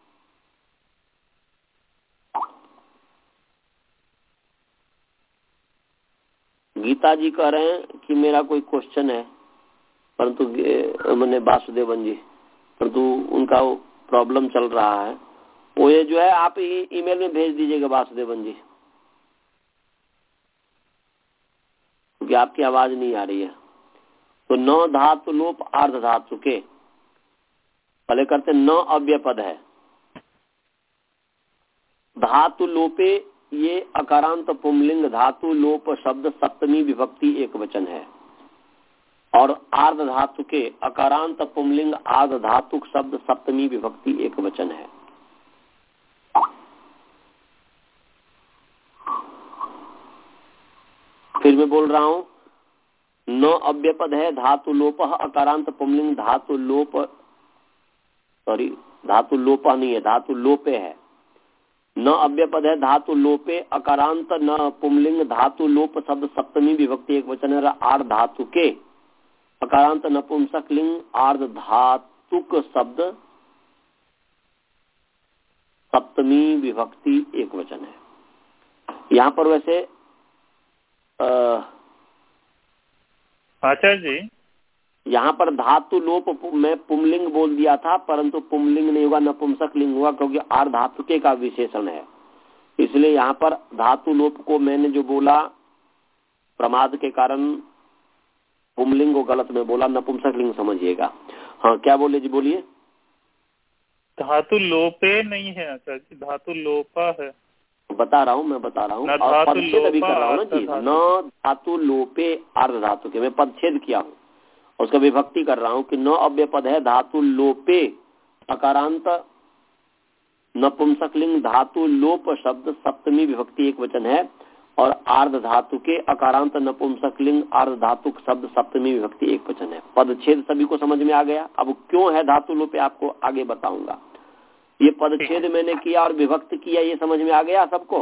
गीता जी कह रहे हैं कि मेरा कोई क्वेश्चन है, परंतु मैंने वासुदेवन जी, परंतु उनका प्रॉब्लम चल रहा है, वो ये जो है आप ईमेल में भेज दीजिएगा वासुदेवन जी, क्योंकि आपकी आवाज नहीं आ रही है। तो नौ धातु लोप आर्ध धातु के, पहले करते नौ अव्यय पद है। धातु लोपे, ये अकारांत पुंलिंग धातु लोप शब्द सप्तमी विभक्ति एक वचन है, और आर्ध धातु के अकारांत पुंलिंग आर्ध धातु शब्द सप्तमी विभक्ति एक वचन है। फिर मैं बोल रहा हूं, नौ अव्यय पद है। धातु लोप अकारांत पुंलिंग धातु लोप, सॉरी धातु लोप नहीं है, धातु लोपे है। न अव्यय पद है, धातु लोपे अकारांत न पुंलिंग धातु लोप शब्द सप्तमी विभक्ति एक वचन है। आर्ध धातु के अकारांत नपुंसक लिंग आर्ध धातुक शब्द सप्तमी विभक्ति एक वचन है। यहाँ पर वैसे आचार्य जी, यहाँ पर धातु लोप में पुंलिंग बोल दिया था, परंतु पुंलिंग नहीं होगा, नपुंसक लिंग हुआ, क्योंकि आर्ध धातुके का विशेषण है। इसलिए यहाँ पर धातु लोप को मैंने जो बोला प्रमाद के कारण पुंलिंग को गलत में बोला, नपुंसक लिंग समझिएगा। हाँ, क्या बोले जी, बोलिए। धातु लोपे नहीं है आचार्य जी, धातु लोपा है। बता रहा हूँ मैं बता रहा हूँ और पदछेद अभी कर रहा हूँ ना जी। न धातु लोपे अर्ध धातु के, मैं पदछेद किया हूँ, उसका विभक्ति कर रहा हूँ कि नौ अव्यय पद है। धातु लोपे अकारांत नपुंसकलिंग धातु लोप शब्द सप्तमी विभक्ति एक वचन है, और आर्ध धातु के अकारांत नपुंसकलिंग आर्ध धातु शब्द सप्तमी विभक्ति एक वचन है। पदछेद सभी को समझ में आ गया? अब क्यों है धातु लोपे आपको आगे बताऊंगा। ये पदछेद मैंने किया और विभक्त किया, ये समझ में आ गया सबको?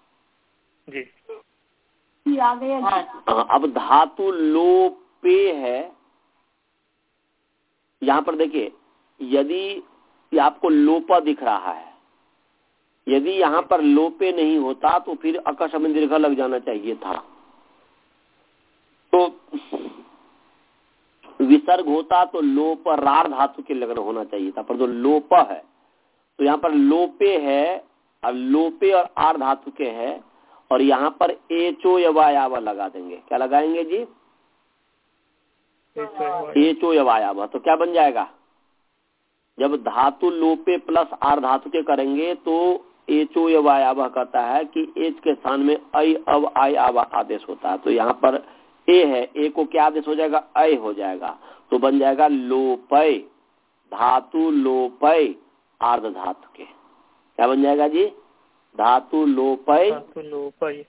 जी आ गया। हाँ, अब धातु लोपे है। यहाँ पर देखिए, यदि आपको लोपा दिख रहा है, यदि यहाँ पर लोपे नहीं होता तो फिर अकश में दीर्घ लग जाना चाहिए था, तो विसर्ग होता तो लोप रार धातु के लगन होना चाहिए था, पर जो लोप है तो यहाँ पर लोपे है, और लोपे और आर धातु के है, और यहाँ पर एचो यवायावा लगा देंगे। क्या लगाएंगे जी? एचो यवायावा। तो क्या बन जाएगा? जब धातु लोपे प्लस आर धातु के करेंगे तो एचो यवायावा कहता है कि एच के स्थान में अय अव आय आवा आदेश होता है। तो यहाँ पर ए है, ए को क्या आदेश हो जाएगा, अय हो जाएगा, तो बन जाएगा लोपय, धातु लोपय आर्ध धातु के। क्या बन जाएगा जी, धातु लोपय, धातु लोपय,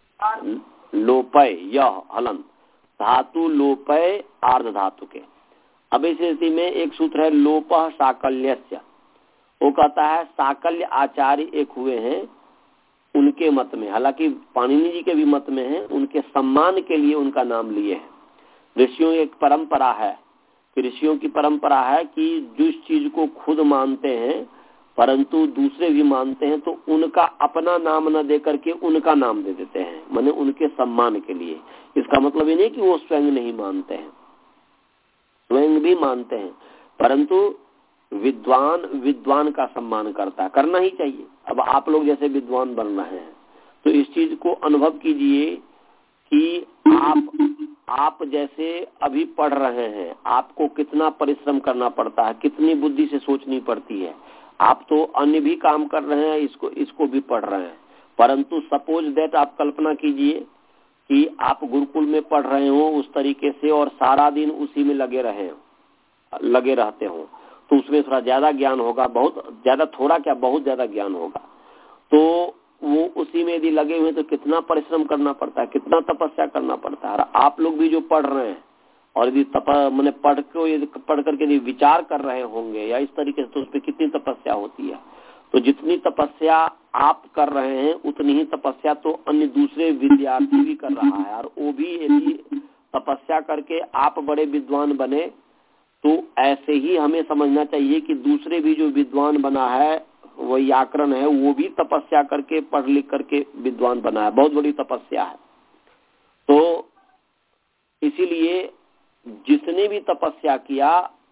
लोपय यह हलन, धातु लोपय आर्ध धातु के। अब इस स्थिति में एक सूत्र है लोपः साकल्यस्य, वो कहता है साकल्य आचार्य एक हुए हैं उनके मत में, हालांकि पाणिनि जी के भी मत में है, उनके सम्मान के लिए उनका नाम लिए हैं। ऋषियों की एक परंपरा है कि ऋषियों की परंपरा है कि जिस चीज को खुद मानते हैं परंतु दूसरे भी मानते हैं तो उनका अपना नाम न दे करके उनका नाम दे देते हैं, माने उनके सम्मान के लिए। इसका मतलब ये नहीं कि वो स्वयं नहीं मानते हैं, स्वयं भी मानते हैं, परंतु विद्वान विद्वान का सम्मान करता है, करना ही चाहिए। अब आप लोग जैसे विद्वान बन रहे हैं तो इस चीज को अनुभव कीजिए कि आप आप जैसे अभी पढ़ रहे हैं, आपको कितना परिश्रम करना पड़ता है, कितनी बुद्धि से सोचनी पड़ती है। आप तो अन्य भी काम कर रहे हैं, इसको इसको भी पढ़ रहे हैं, परंतु सपोज दैट आप कल्पना कीजिए कि आप गुरुकुल में पढ़ रहे हो उस तरीके से और सारा दिन उसी में लगे रहे लगे रहते हो, तो उसमें थोड़ा ज्यादा ज्ञान होगा, बहुत ज्यादा, थोड़ा क्या बहुत ज्यादा ज्ञान होगा। तो वो उसी में यदि लगे हुए तो कितना परिश्रम करना पड़ता है, कितना तपस्या करना पड़ता है। आप लोग भी जो पढ़ रहे हैं और यदि तप मैंने पढ़ के यदि पढ़ करके यदि विचार कर रहे होंगे या इस तरीके से, तो उस पर कितनी तपस्या होती है। तो जितनी तपस्या आप कर रहे हैं उतनी ही तपस्या तो अन्य दूसरे विद्यार्थी भी कर रहा है, और वो भी यदि तपस्या करके आप बड़े विद्वान बने तो ऐसे ही हमें समझना चाहिए कि दूसरे भी जो विद्वान बना है, वो व्याकरण है, वो भी तपस्या करके पढ़ लिख करके विद्वान बना है, बहुत बड़ी तपस्या है। तो इसीलिए जिसने भी तपस्या किया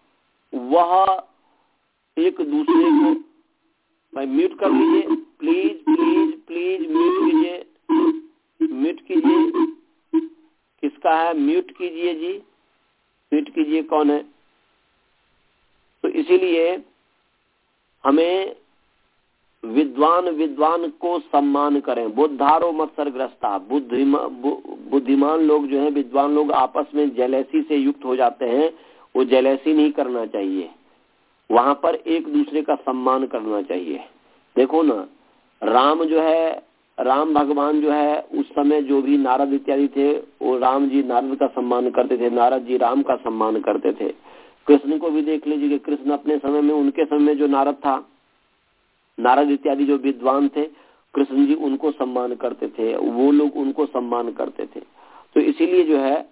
वह एक दूसरे को, भाई म्यूट कर लीजिए प्लीज प्लीज प्लीज म्यूट कीजिए, म्यूट कीजिए, किसका है म्यूट कीजिए जी, म्यूट कीजिए, कौन है। तो इसीलिए हमें विद्वान विद्वान को सम्मान करें। बुद्धारो मत्सरग्रस्ता, बुद्धिमा बुद्धिमान लोग जो है, विद्वान लोग आपस में जेलेसी से युक्त हो जाते हैं, वो जेलेसी नहीं करना चाहिए, वहां पर एक दूसरे का सम्मान करना चाहिए। देखो ना, राम जो है, राम भगवान जो है, उस समय जो भी नारद इत्यादि थे वो राम जी नारद का सम्मान करते थे, नारद जी राम का सम्मान करते थे। कृष्ण को भी देख लीजिए कि कृष्ण अपने समय में, उनके समय में जो नारद था, नारद इत्यादि जो विद्वान थे, कृष्ण जी उनको सम्मान करते थे, वो लोग उनको सम्मान करते थे। तो इसीलिए जो है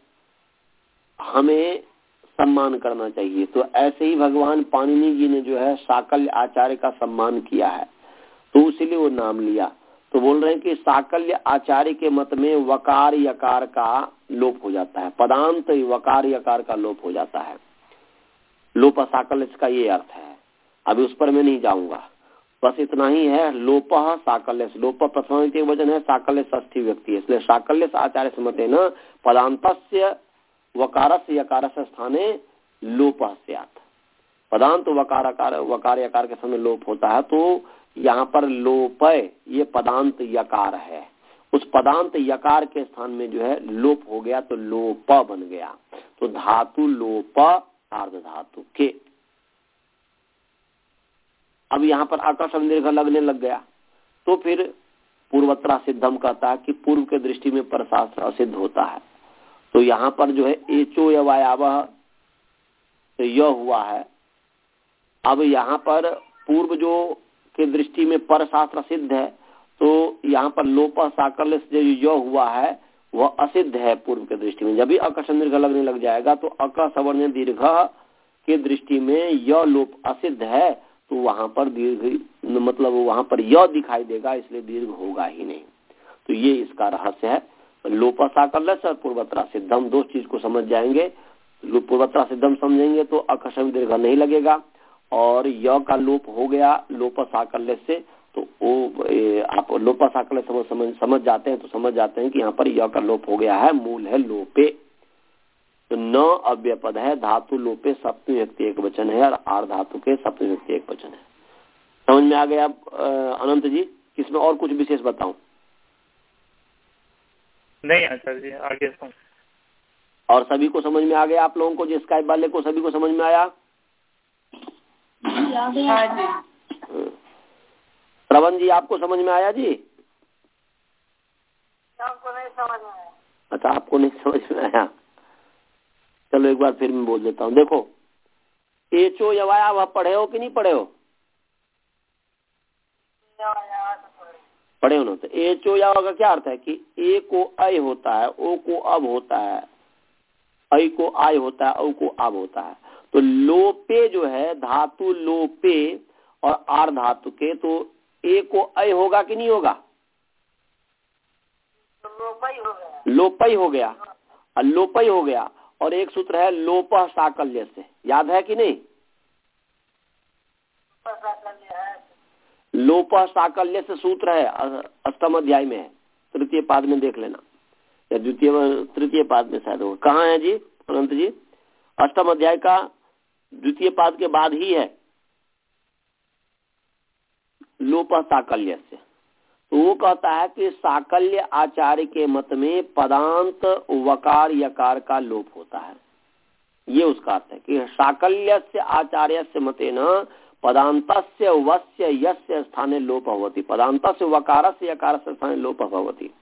हमें सम्मान करना चाहिए। तो ऐसे ही भगवान पाणिनि जी ने जो है साकल्य आचार्य का सम्मान किया है, तो इसीलिए वो नाम लिया। तो बोल रहे हैं कि साकल्य आचार्य के मत में वकार यकार का लोप हो जाता है, पदांत वकार यकार का लोप हो जाता है। लोप साकल्य का ये अर्थ है, अभी उस पर मैं नहीं जाऊंगा, बस इतना ही है। लोपः साकल्य, लोप प्रथम वचन है, साकल्य षष्ठी व्यक्ति है, इसलिए साकल्य आचार्य से मते न पदांतस्य वकारस्य यकारस्य स्थाने लोपः स्यात्। पदांत वकार वकार यकार के समय लोप होता है, तो यहाँ पर लोपय ये पदांत यकार है, उस पदांत यकार के स्थान में जो है लोप हो गया तो लोप बन गया। तो धातु लोप आर्ध धातु के। अब यहाँ पर आकर्षण दीर्घ लगने लग गया, तो फिर पूर्वत्रा सिद्धम कहता है कि पूर्व के दृष्टि में परशास्त्र असिद्ध होता है। तो यहाँ पर जो है एचो यवायावह तो यह हुआ है। अब यहाँ पर पूर्व जो के दृष्टि में परशास्त्र सिद्ध है, तो यहाँ पर लोप साकल्य से जो यह हुआ है वह असिद्ध है पूर्व के दृष्टि में। जब भी आकर्षण दीर्घ लगने लग जाएगा तो अक सवर्ण दीर्घ के दृष्टि में यह लोप असिद्ध है, तो वहां पर दीर्घ मतलब वहां पर यह दिखाई देगा, इसलिए दीर्घ होगा ही नहीं। तो ये इसका रहस्य है। लोप साकल्य और पूर्वत्रा सिद्धम दो चीज को समझ जाएंगे, पूर्वत्रा सिद्धम समझेंगे तो आकर्षण दीर्घ नहीं लगेगा, और य का लोप हो गया लोप साकल्य से, तो वो आप लोप साकल्य समझ, समझ समझ जाते हैं तो समझ जाते हैं कि यहाँ पर य का लोप हो गया है, मूल है लोपे। तो न अव्यपद है, धातु लोपे सप्तमी व्यक्ति एक वचन है और आर धातु के सप्तमी व्यक्ति एक वचन है। समझ में आ गया अनंत जी? इसमें और कुछ विशेष बताऊं? नहीं आचार्य जी, आगे सुन। और सभी को समझ में आ गया? आप लोगों को, जो स्काइप वाले को, सभी को समझ में आया? प्रवन जी, आपको समझ में आया जी? हमको नहीं समझ में आया। अच्छा, आपको नहीं समझ में आया? चलो एक बार फिर मैं बोल देता हूँ। देखो, एचो यवाया पढ़े हो कि नहीं पढ़े हो? पढ़े हो ना? तो एचो यवा का क्या अर्थ है कि ए को अय होता है, ओ को अब होता है, अय को आय होता है, औ को अब होता है। तो लोपे जो है, धातु लोपे और आर धातु के, तो ए को अय होगा कि नहीं होगा? लोपई हो गया। लोपई हो गया, लोपई हो गया। और एक सूत्र है लोप साकल्य से, याद है कि नहीं? लोप साकल्य से सूत्र है, अष्टम अध्याय में है, तृतीय पाद में देख लेना, या द्वितीय तृतीय पाद में शायद होगा। कहाँ है जी अनंत जी? अष्टम अध्याय का द्वितीय पाद के बाद ही है, लोप साकल्य से। तो वो कहता है कि साकल्य आचार्य के मत में पदांत वकार यकार का लोप होता है। ये उसका अर्थ है कि साकल्य से आचार्य से मतेन पदांतस्य वस्य यस्य स्थाने लोप भवति, पदांतस्य वकारस्य यकारस्य स्थाने लोप भवति।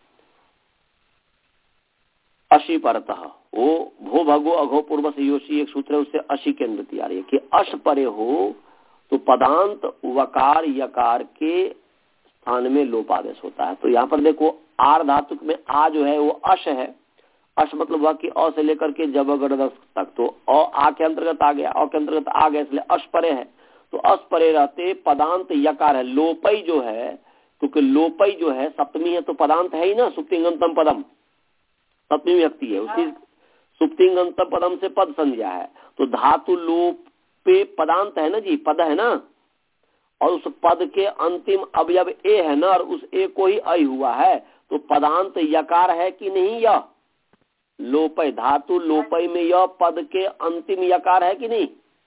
अशी परतः, वो भो भगो अघो पूर्व से योशी एक सूत्र है, उससे अशी केंद्र आ रही है कि अश परे हो तो पदांत वकार यकार के स्थान में लोप आदेश होता है। तो यहाँ पर देखो, आर धातु में आ जो है वो अश है। अश मतलब वह कि अ से लेकर के जब गड़दस तक, तो अ आ के अंतर्गत आ गया, अ के अंतर्गत आ गया, इसलिए अश परे है। तो अश परे रहते पदांत यकार है। लोपई जो है, क्योंकि लोपई जो है सप्तमी है, तो पदांत है ही ना, सुप्तिंगंतम पदम सप्तमी व्यक्ति है, उसी सुप्तिंगंतम पदम से पद संज्ञा है। तो धातु लोप पे पदांत है ना जी, पद है ना, और उस पद के अंतिम अवयव ए है ना, और उस ए को ही अय हुआ है, तो पदांत यकार है कि नहीं? यह लोपय, धातु लोपय में यह पद के अंतिम यकार है कि नहीं?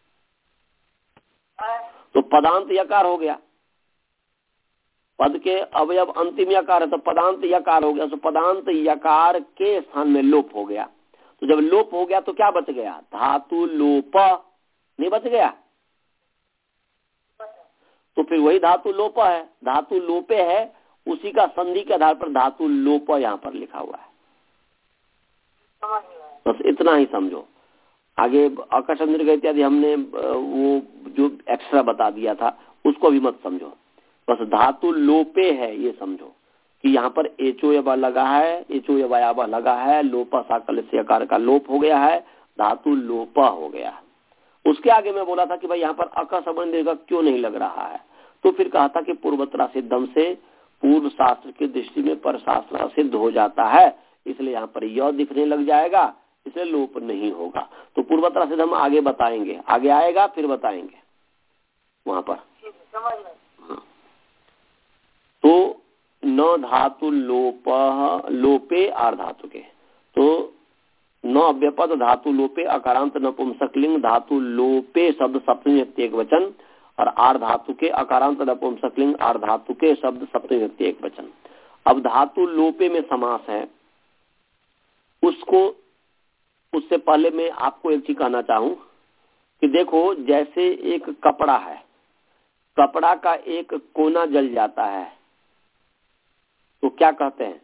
तो पदांत यकार हो गया। पद के अवयव अंतिम यकार है तो पदांत यकार हो गया। तो पदांत यकार के स्थान में लोप हो गया। तो जब लोप हो गया तो क्या बच गया? धातु लोप नहीं बच गया? तो फिर वही धातु लोप है, धातु लोपे है, उसी का संधि के आधार पर धातु लोप यहाँ पर लिखा हुआ है। बस इतना ही समझो। आगे आकाशंद्र इत्यादि हमने वो जो एक्स्ट्रा बता दिया था उसको भी मत समझो, बस धातु लोपे है ये समझो कि यहाँ पर एचो यबा लगा है, एचो यबा याबा लगा है, लोपा साकल्य से आकार का लोप हो गया है, धातु लोपा हो गया। उसके आगे मैं बोला था कि भाई यहाँ पर अका संबंध क्यों नहीं लग रहा है, तो फिर कहा था कि पूर्वत्रा सिद्धम से पूर्व शास्त्र की दृष्टि में पर शास्त्र सिद्ध हो जाता है, इसलिए यहाँ पर यह दिखने लग जाएगा, इसलिए लोप नहीं होगा। तो पूर्वत्रा सिद्ध हम आगे बताएंगे, आगे आएगा फिर बताएंगे वहां पर। हाँ। तो न धातु लोप लोपे आर धातु के, तो न अव्यपद धातु लोपे अकारांत नपुंसकलिंग धातु लोपे शब्द सप्तमी व्यक्ति एक वचन, और आर धातु के अकारांत नपुंसकलिंग आर धातु के शब्द सप्तमी व्यक्ति एक वचन। अब धातु लोपे में समास है, उसको उससे पहले मैं आपको एक चीज कहना चाहूं कि देखो, जैसे एक कपड़ा है, कपड़ा का एक कोना जल जाता है तो क्या कहते हैं?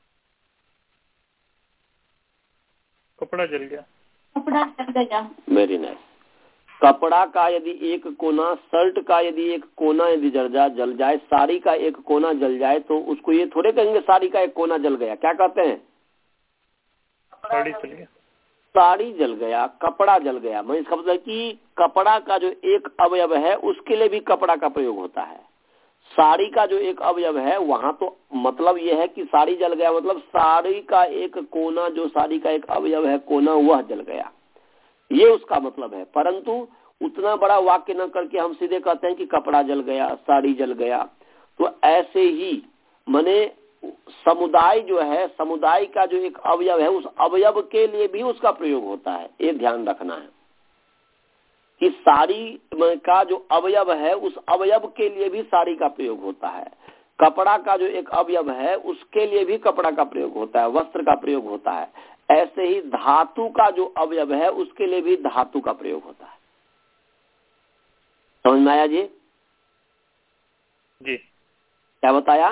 कपड़ा जल गया। कपड़ा जल गया। Very nice. कपड़ा का यदि एक कोना, शर्ट का यदि एक कोना यदि जल जाए जल जाए साड़ी का एक कोना जल जाए, तो उसको ये थोड़े कहेंगे साड़ी का एक कोना जल गया, क्या कहते हैं? साड़ी जल गया। साड़ी जल गया, कपड़ा जल गया। मैं इसका मतलब कि कपड़ा का जो एक अवयव है उसके लिए भी कपड़ा का प्रयोग होता है। साड़ी का जो एक अवयव है वहां तो मतलब यह है कि साड़ी जल गया, मतलब साड़ी का एक कोना, जो साड़ी का एक अवयव है कोना, वह जल गया, ये उसका मतलब है। परंतु उतना बड़ा वाक्य न करके हम सीधे कहते हैं कि कपड़ा जल गया, साड़ी जल गया। तो ऐसे ही माने समुदाय जो है, समुदाय का जो एक अवयव है, उस अवयव के लिए भी उसका प्रयोग होता है। ये ध्यान रखना है कि साड़ी का जो अवयव है उस अवयव के लिए भी साड़ी का प्रयोग होता है। कपड़ा का जो एक अवयव है उसके लिए भी कपड़ा का प्रयोग होता है, वस्त्र का प्रयोग होता है। ऐसे ही धातु का जो अवयव है उसके लिए भी धातु का प्रयोग होता है। समझ में आया जी? जी। क्या बताया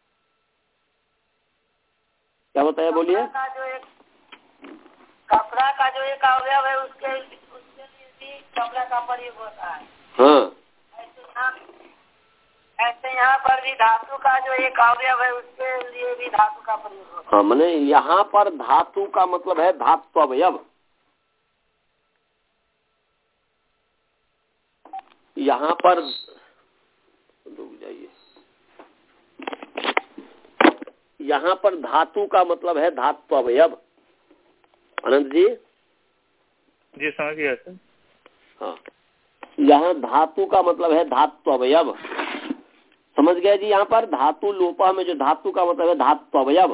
क्या बताया बोलिए। का जो एक कपड़ा का जो एक अवयव है उसके उसके लिए भी कपड़ा का प्रयोग होता है। हाँ, ऐसे यहाँ ऐसे यहाँ पर भी धातु का जो एक अवयव है उसके लिए भी धातु का प्रयोग होता है। हाँ, मैंने यहाँ पर धातु का मतलब है धातु अवयव। यहाँ पर रुक जाइए, यहाँ पर धातु का मतलब है धातु अवयव। अनंत जी जी समझ गया सर। हाँ, यहाँ धातु का मतलब है धातु अवयव। समझ गए जी? यहाँ पर धातु लोपा में जो धातु का मतलब है धातु अवयव।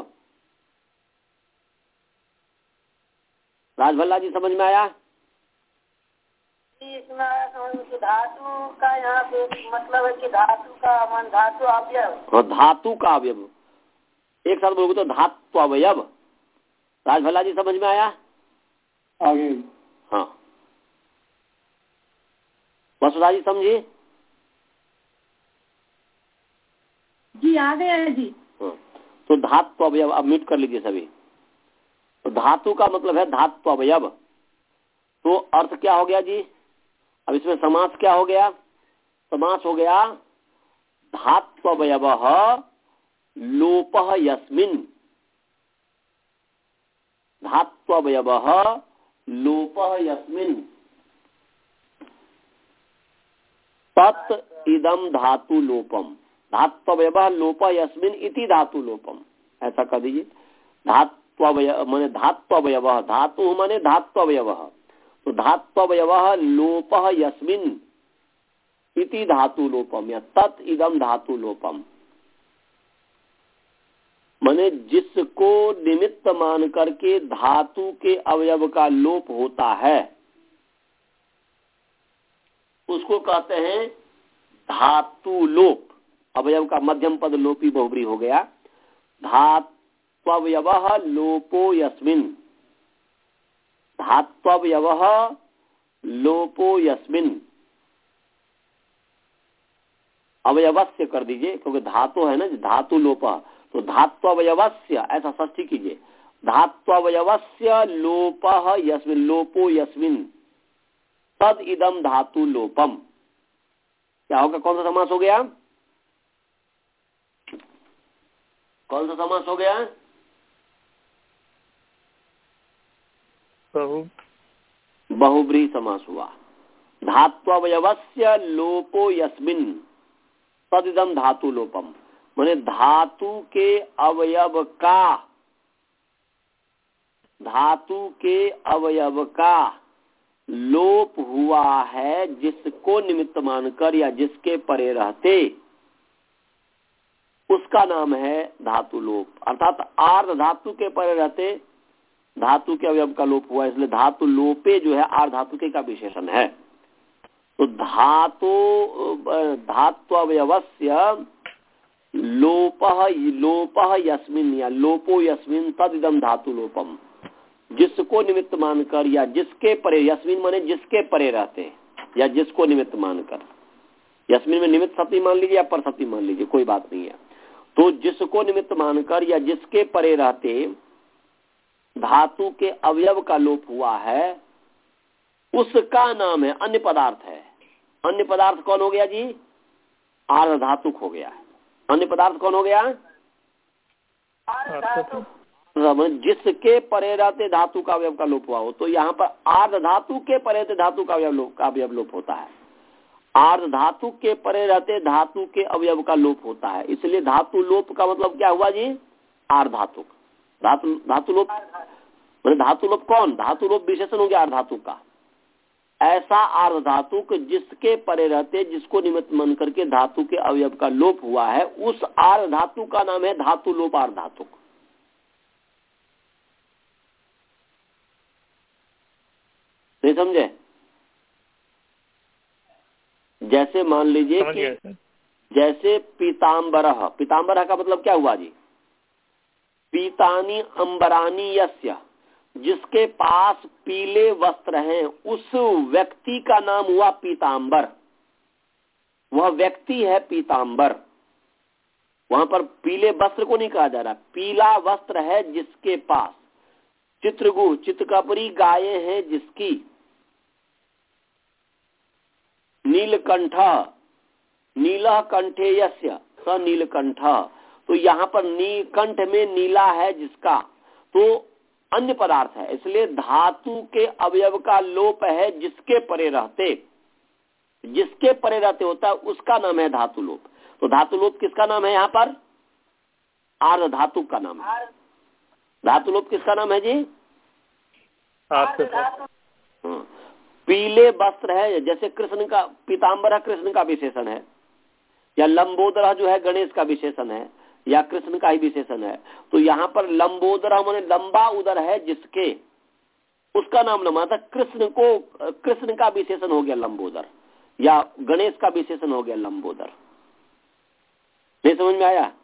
राजभल्ला जी समझ में आया? इसमें धातु का यहाँ पे मतलब है कि धातु का मन धातु अवयव। हाँ, धातु का अवयव एक साथ बोलोगे तो धातु अवयव। राजभल्ला जी समझ में आया? आगे हाँ, वसुधा जी समझिए? जी आ गया है जी। हाँ, तो धातु अवयव अब म्यूट कर लीजिए सभी। तो धातु का मतलब है धातु अवयव। तो अर्थ क्या हो गया जी? अब इसमें समास क्या हो गया? समास हो गया धातु अवयव लोपः यस्मिन्। धातु अवयव लोपः यस्मिन् तत् इदम धातु लोपम। धातु अवयव लोपः यस्मिन् इति धातु लोपम। ऐसा कर दीजिए। धातु अवयव माने धातु अवयव, धातु माने धातु अवयव, तो धातु अवयव लोपः यस्मिन् इति धातु लोपम या तत् इदम धातु लोपम। माने जिसको निमित्त मान करके धातु के अवयव का लोप होता है उसको कहते हैं धातु लोप। अवयव का मध्यम पद लोपी बहुब्री हो गया। धात्वयव लोपो यस्मिन्। धात्वयव लोपो यस्मिन्। अवयवस्य कर दीजिए क्योंकि धातु है ना, धातु लोप, तो धात्वयवस्य ऐसा षष्ठी कीजिए। धात्वयवस्य लोपः यस्मिन्, लोपो यस्मिन् तद इदम धातु लोपम। क्या होगा? कौन सा समास हो गया? कौन सा समास हो गया? बहु बहुब्रीहि समास हुआ। धात्वयवस्य लोपो यस्मिन् तदिदम धातु लोपम। माने धातु के अवयव का, धातु के अवयव का लोप हुआ है जिसको निमित्त मानकर या जिसके परे रहते, उसका नाम है धातु लोप। अर्थात आर्ध धातु के परे रहते धातु के अवयव का लोप हुआ, इसलिए धातु लोपे जो है आर्ध धातु के का विशेषण है। तो धातु धातु अवयवस्य लोपः लोपः यस्मिन् या लोपो यस्मिन् तदिदम धातु लोपम। जिसको निमित्त मानकर या जिसके परे, यस्मिन माने जिसके परे रहते या जिसको निमित्त मानकर, यस्मिन में निमित्त सप्तमी मान लीजिए या पर सप्तमी मान लीजिए, कोई बात नहीं है। तो जिसको निमित्त मानकर या जिसके परे रहते धातु के अवयव का लोप हुआ है उसका नाम है, अन्य पदार्थ है। अन्य पदार्थ कौन हो गया जी? आर्ध धातुक हो गया। अन्य पदार्थ कौन हो गया? जिसके परे रहते धातु का अवयव का लोप हुआ हो। तो यहाँ पर आर्ध धातु के परे रहते धातु का अवयव लोप का अवयव लोप होता है। आर्ध धातु के परे रहते धातु के अवयव का लोप होता है। इसलिए धातु लोप का मतलब क्या हुआ जी? आर्ध धातुक। धातु धातु लोप मैंने धातु लोप कौन? धातु लोप विशेषण हो गया आर्ध धातु का। ऐसा आर्ध धातुक जिसके परे रहते, जिसको निमित्त मान करके धातु के अवयव का लोप हुआ है, उस आर्ध धातु का नाम है धातु लोप आर्ध धातुक। नहीं समझे? जैसे मान लीजिए कि जैसे पीताम्बरः, पीताम्बरः का मतलब क्या हुआ जी? पीतानी अंबरानी यस्य, जिसके पास पीले वस्त्र हैं उस व्यक्ति का नाम हुआ पीतांबर। वह व्यक्ति है पीतांबर। वहां पर पीले वस्त्र को नहीं कहा जा रहा, पीला वस्त्र है जिसके पास। चित्रगुह चित्रकपरी गाये हैं जिसकी। नीलकंठ नीला कंठे यस्य स नीलकंठ। तो यहाँ पर नीलकंठ में नीला है जिसका, तो अन्य पदार्थ है, इसलिए धातु के अवयव का लोप है जिसके परे रहते। जिसके परे रहते होता है उसका नाम है धातु लोप। तो धातु लोप किसका नाम है? यहाँ पर आर्ध धातु का नाम है। धातु लोप किसका नाम है जी? हाँ। पीले वस्त्र है, जैसे कृष्ण का पीतांबर है, कृष्ण का विशेषण है, या लंबोदर जो है गणेश का विशेषण है, या कृष्ण का ही विशेषण है। तो यहाँ पर लंबोदर माने लंबा उदर है जिसके, उसका नाम लंबा था। कृष्ण को कृष्ण का विशेषण हो गया लंबोदर, या गणेश का विशेषण हो गया लंबोदर। नहीं समझ में आया?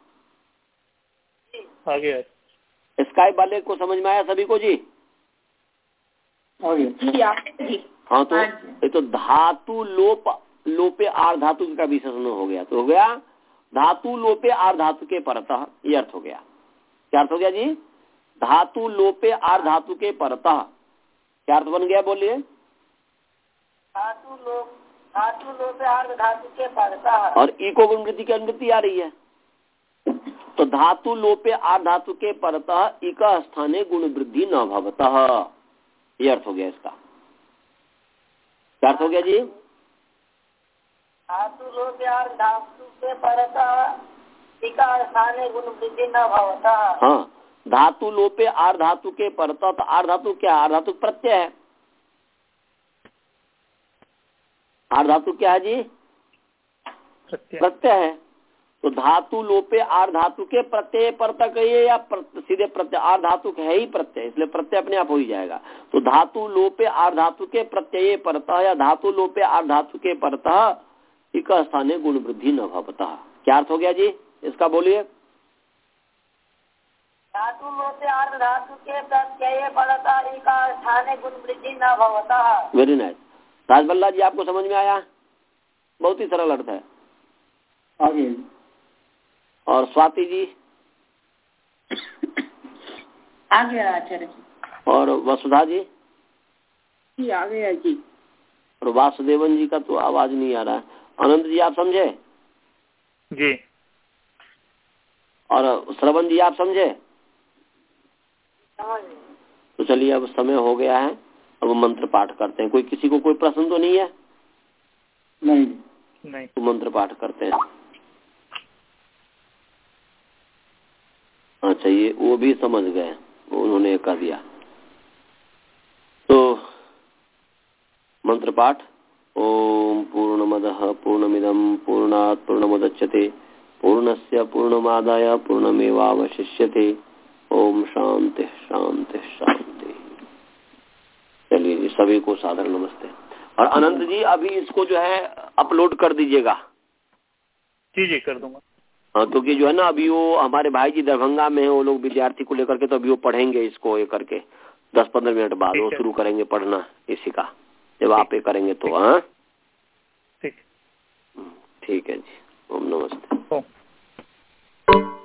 आगे स्काई वाले को समझ में आया सभी को जी? जी हाँ, तो ये तो धातु लोप लोपे आर धातु का विशेषण हो गया। तो हो गया धातु लोपे आर धातु के परतः, ये अर्थ हो गया। क्या अर्थ हो गया जी? धातु लोपे आर धातु के परतः, क्या अर्थ बन गया बोलिए? धातु लोप धातु लोपे आर धातु के परतः। और इको गुणवृत्ति की अनुवृत्ति आ रही है, तो धातु लोपे आर धातु के परतः इक स्थाने गुण वृद्धि न भवतः, ये अर्थ हो गया इसका। क्या अर्थ हो गया जी? धातु लोपे आर धातु के परतः इक स्थाने गुण वृद्धि न भवतः। हाँ, धातु लोपे आर धातु के परतः। तो आर धातु क्या? आर धातु प्रत्यय है। आर धातु क्या है जी? प्रत्यय है। तो धातु लोपे आर धातु के प्रत्यय परतः कहिए या सीधे प्रत्यय? आर धातु है ही प्रत्यय, इसलिए प्रत्यय अपने आप हो ही जाएगा। तो धातु लोपे आर धातु के प्रत्यय परतः या धातु लोपे आर धातु के परतः इक स्थाने गुण वृद्धि न भवतः। क्या अर्थ हो गया जी इसका? बोलिए। धातु लोपे आर धातु के प्रत्यय परतः इक स्थाने गुण वृद्धि न भवतः। Very nice. राजबल्ला जी आपको समझ में आया? बहुत ही सरल अर्थ है। आगे और स्वाति जी? आ गया आचार्य जी। और वसुधा जी? जी आ गया जी। और वासुदेवन जी का तो आवाज नहीं आ रहा है। आनंद जी आप समझे? जी। और श्रवण जी आप समझे? तो चलिए अब समय हो गया है, अब मंत्र पाठ करते हैं। कोई किसी को कोई प्रश्न तो नहीं है? नहीं नहीं। तो मंत्र पाठ करते हैं। अच्छा, ये वो भी समझ गए, उन्होंने कह दिया। तो मंत्र पाठ। ओम पूर्णमदः पूर्णमिदं पूर्णात् पूर्णमुदच्यते पूर्णस्य पूर्णमादाय पूर्णमेवावशिष्यते। ओम शांति शांति शांति। चलिए सभी को सादर नमस्ते। और अनंत जी अभी इसको जो है अपलोड कर दीजिएगा। जी जी कर दूंगा। हाँ, क्योंकि जो है ना अभी वो हमारे भाई जी दरभंगा में है, वो लोग विद्यार्थी को लेकर के, तो अभी वो पढ़ेंगे इसको ये करके दस पंद्रह मिनट बाद वो शुरू करेंगे पढ़ना इसी का, जब आप ये करेंगे तो। हाँ ठीक ठीक है जी। ओम नमस्ते। ओम।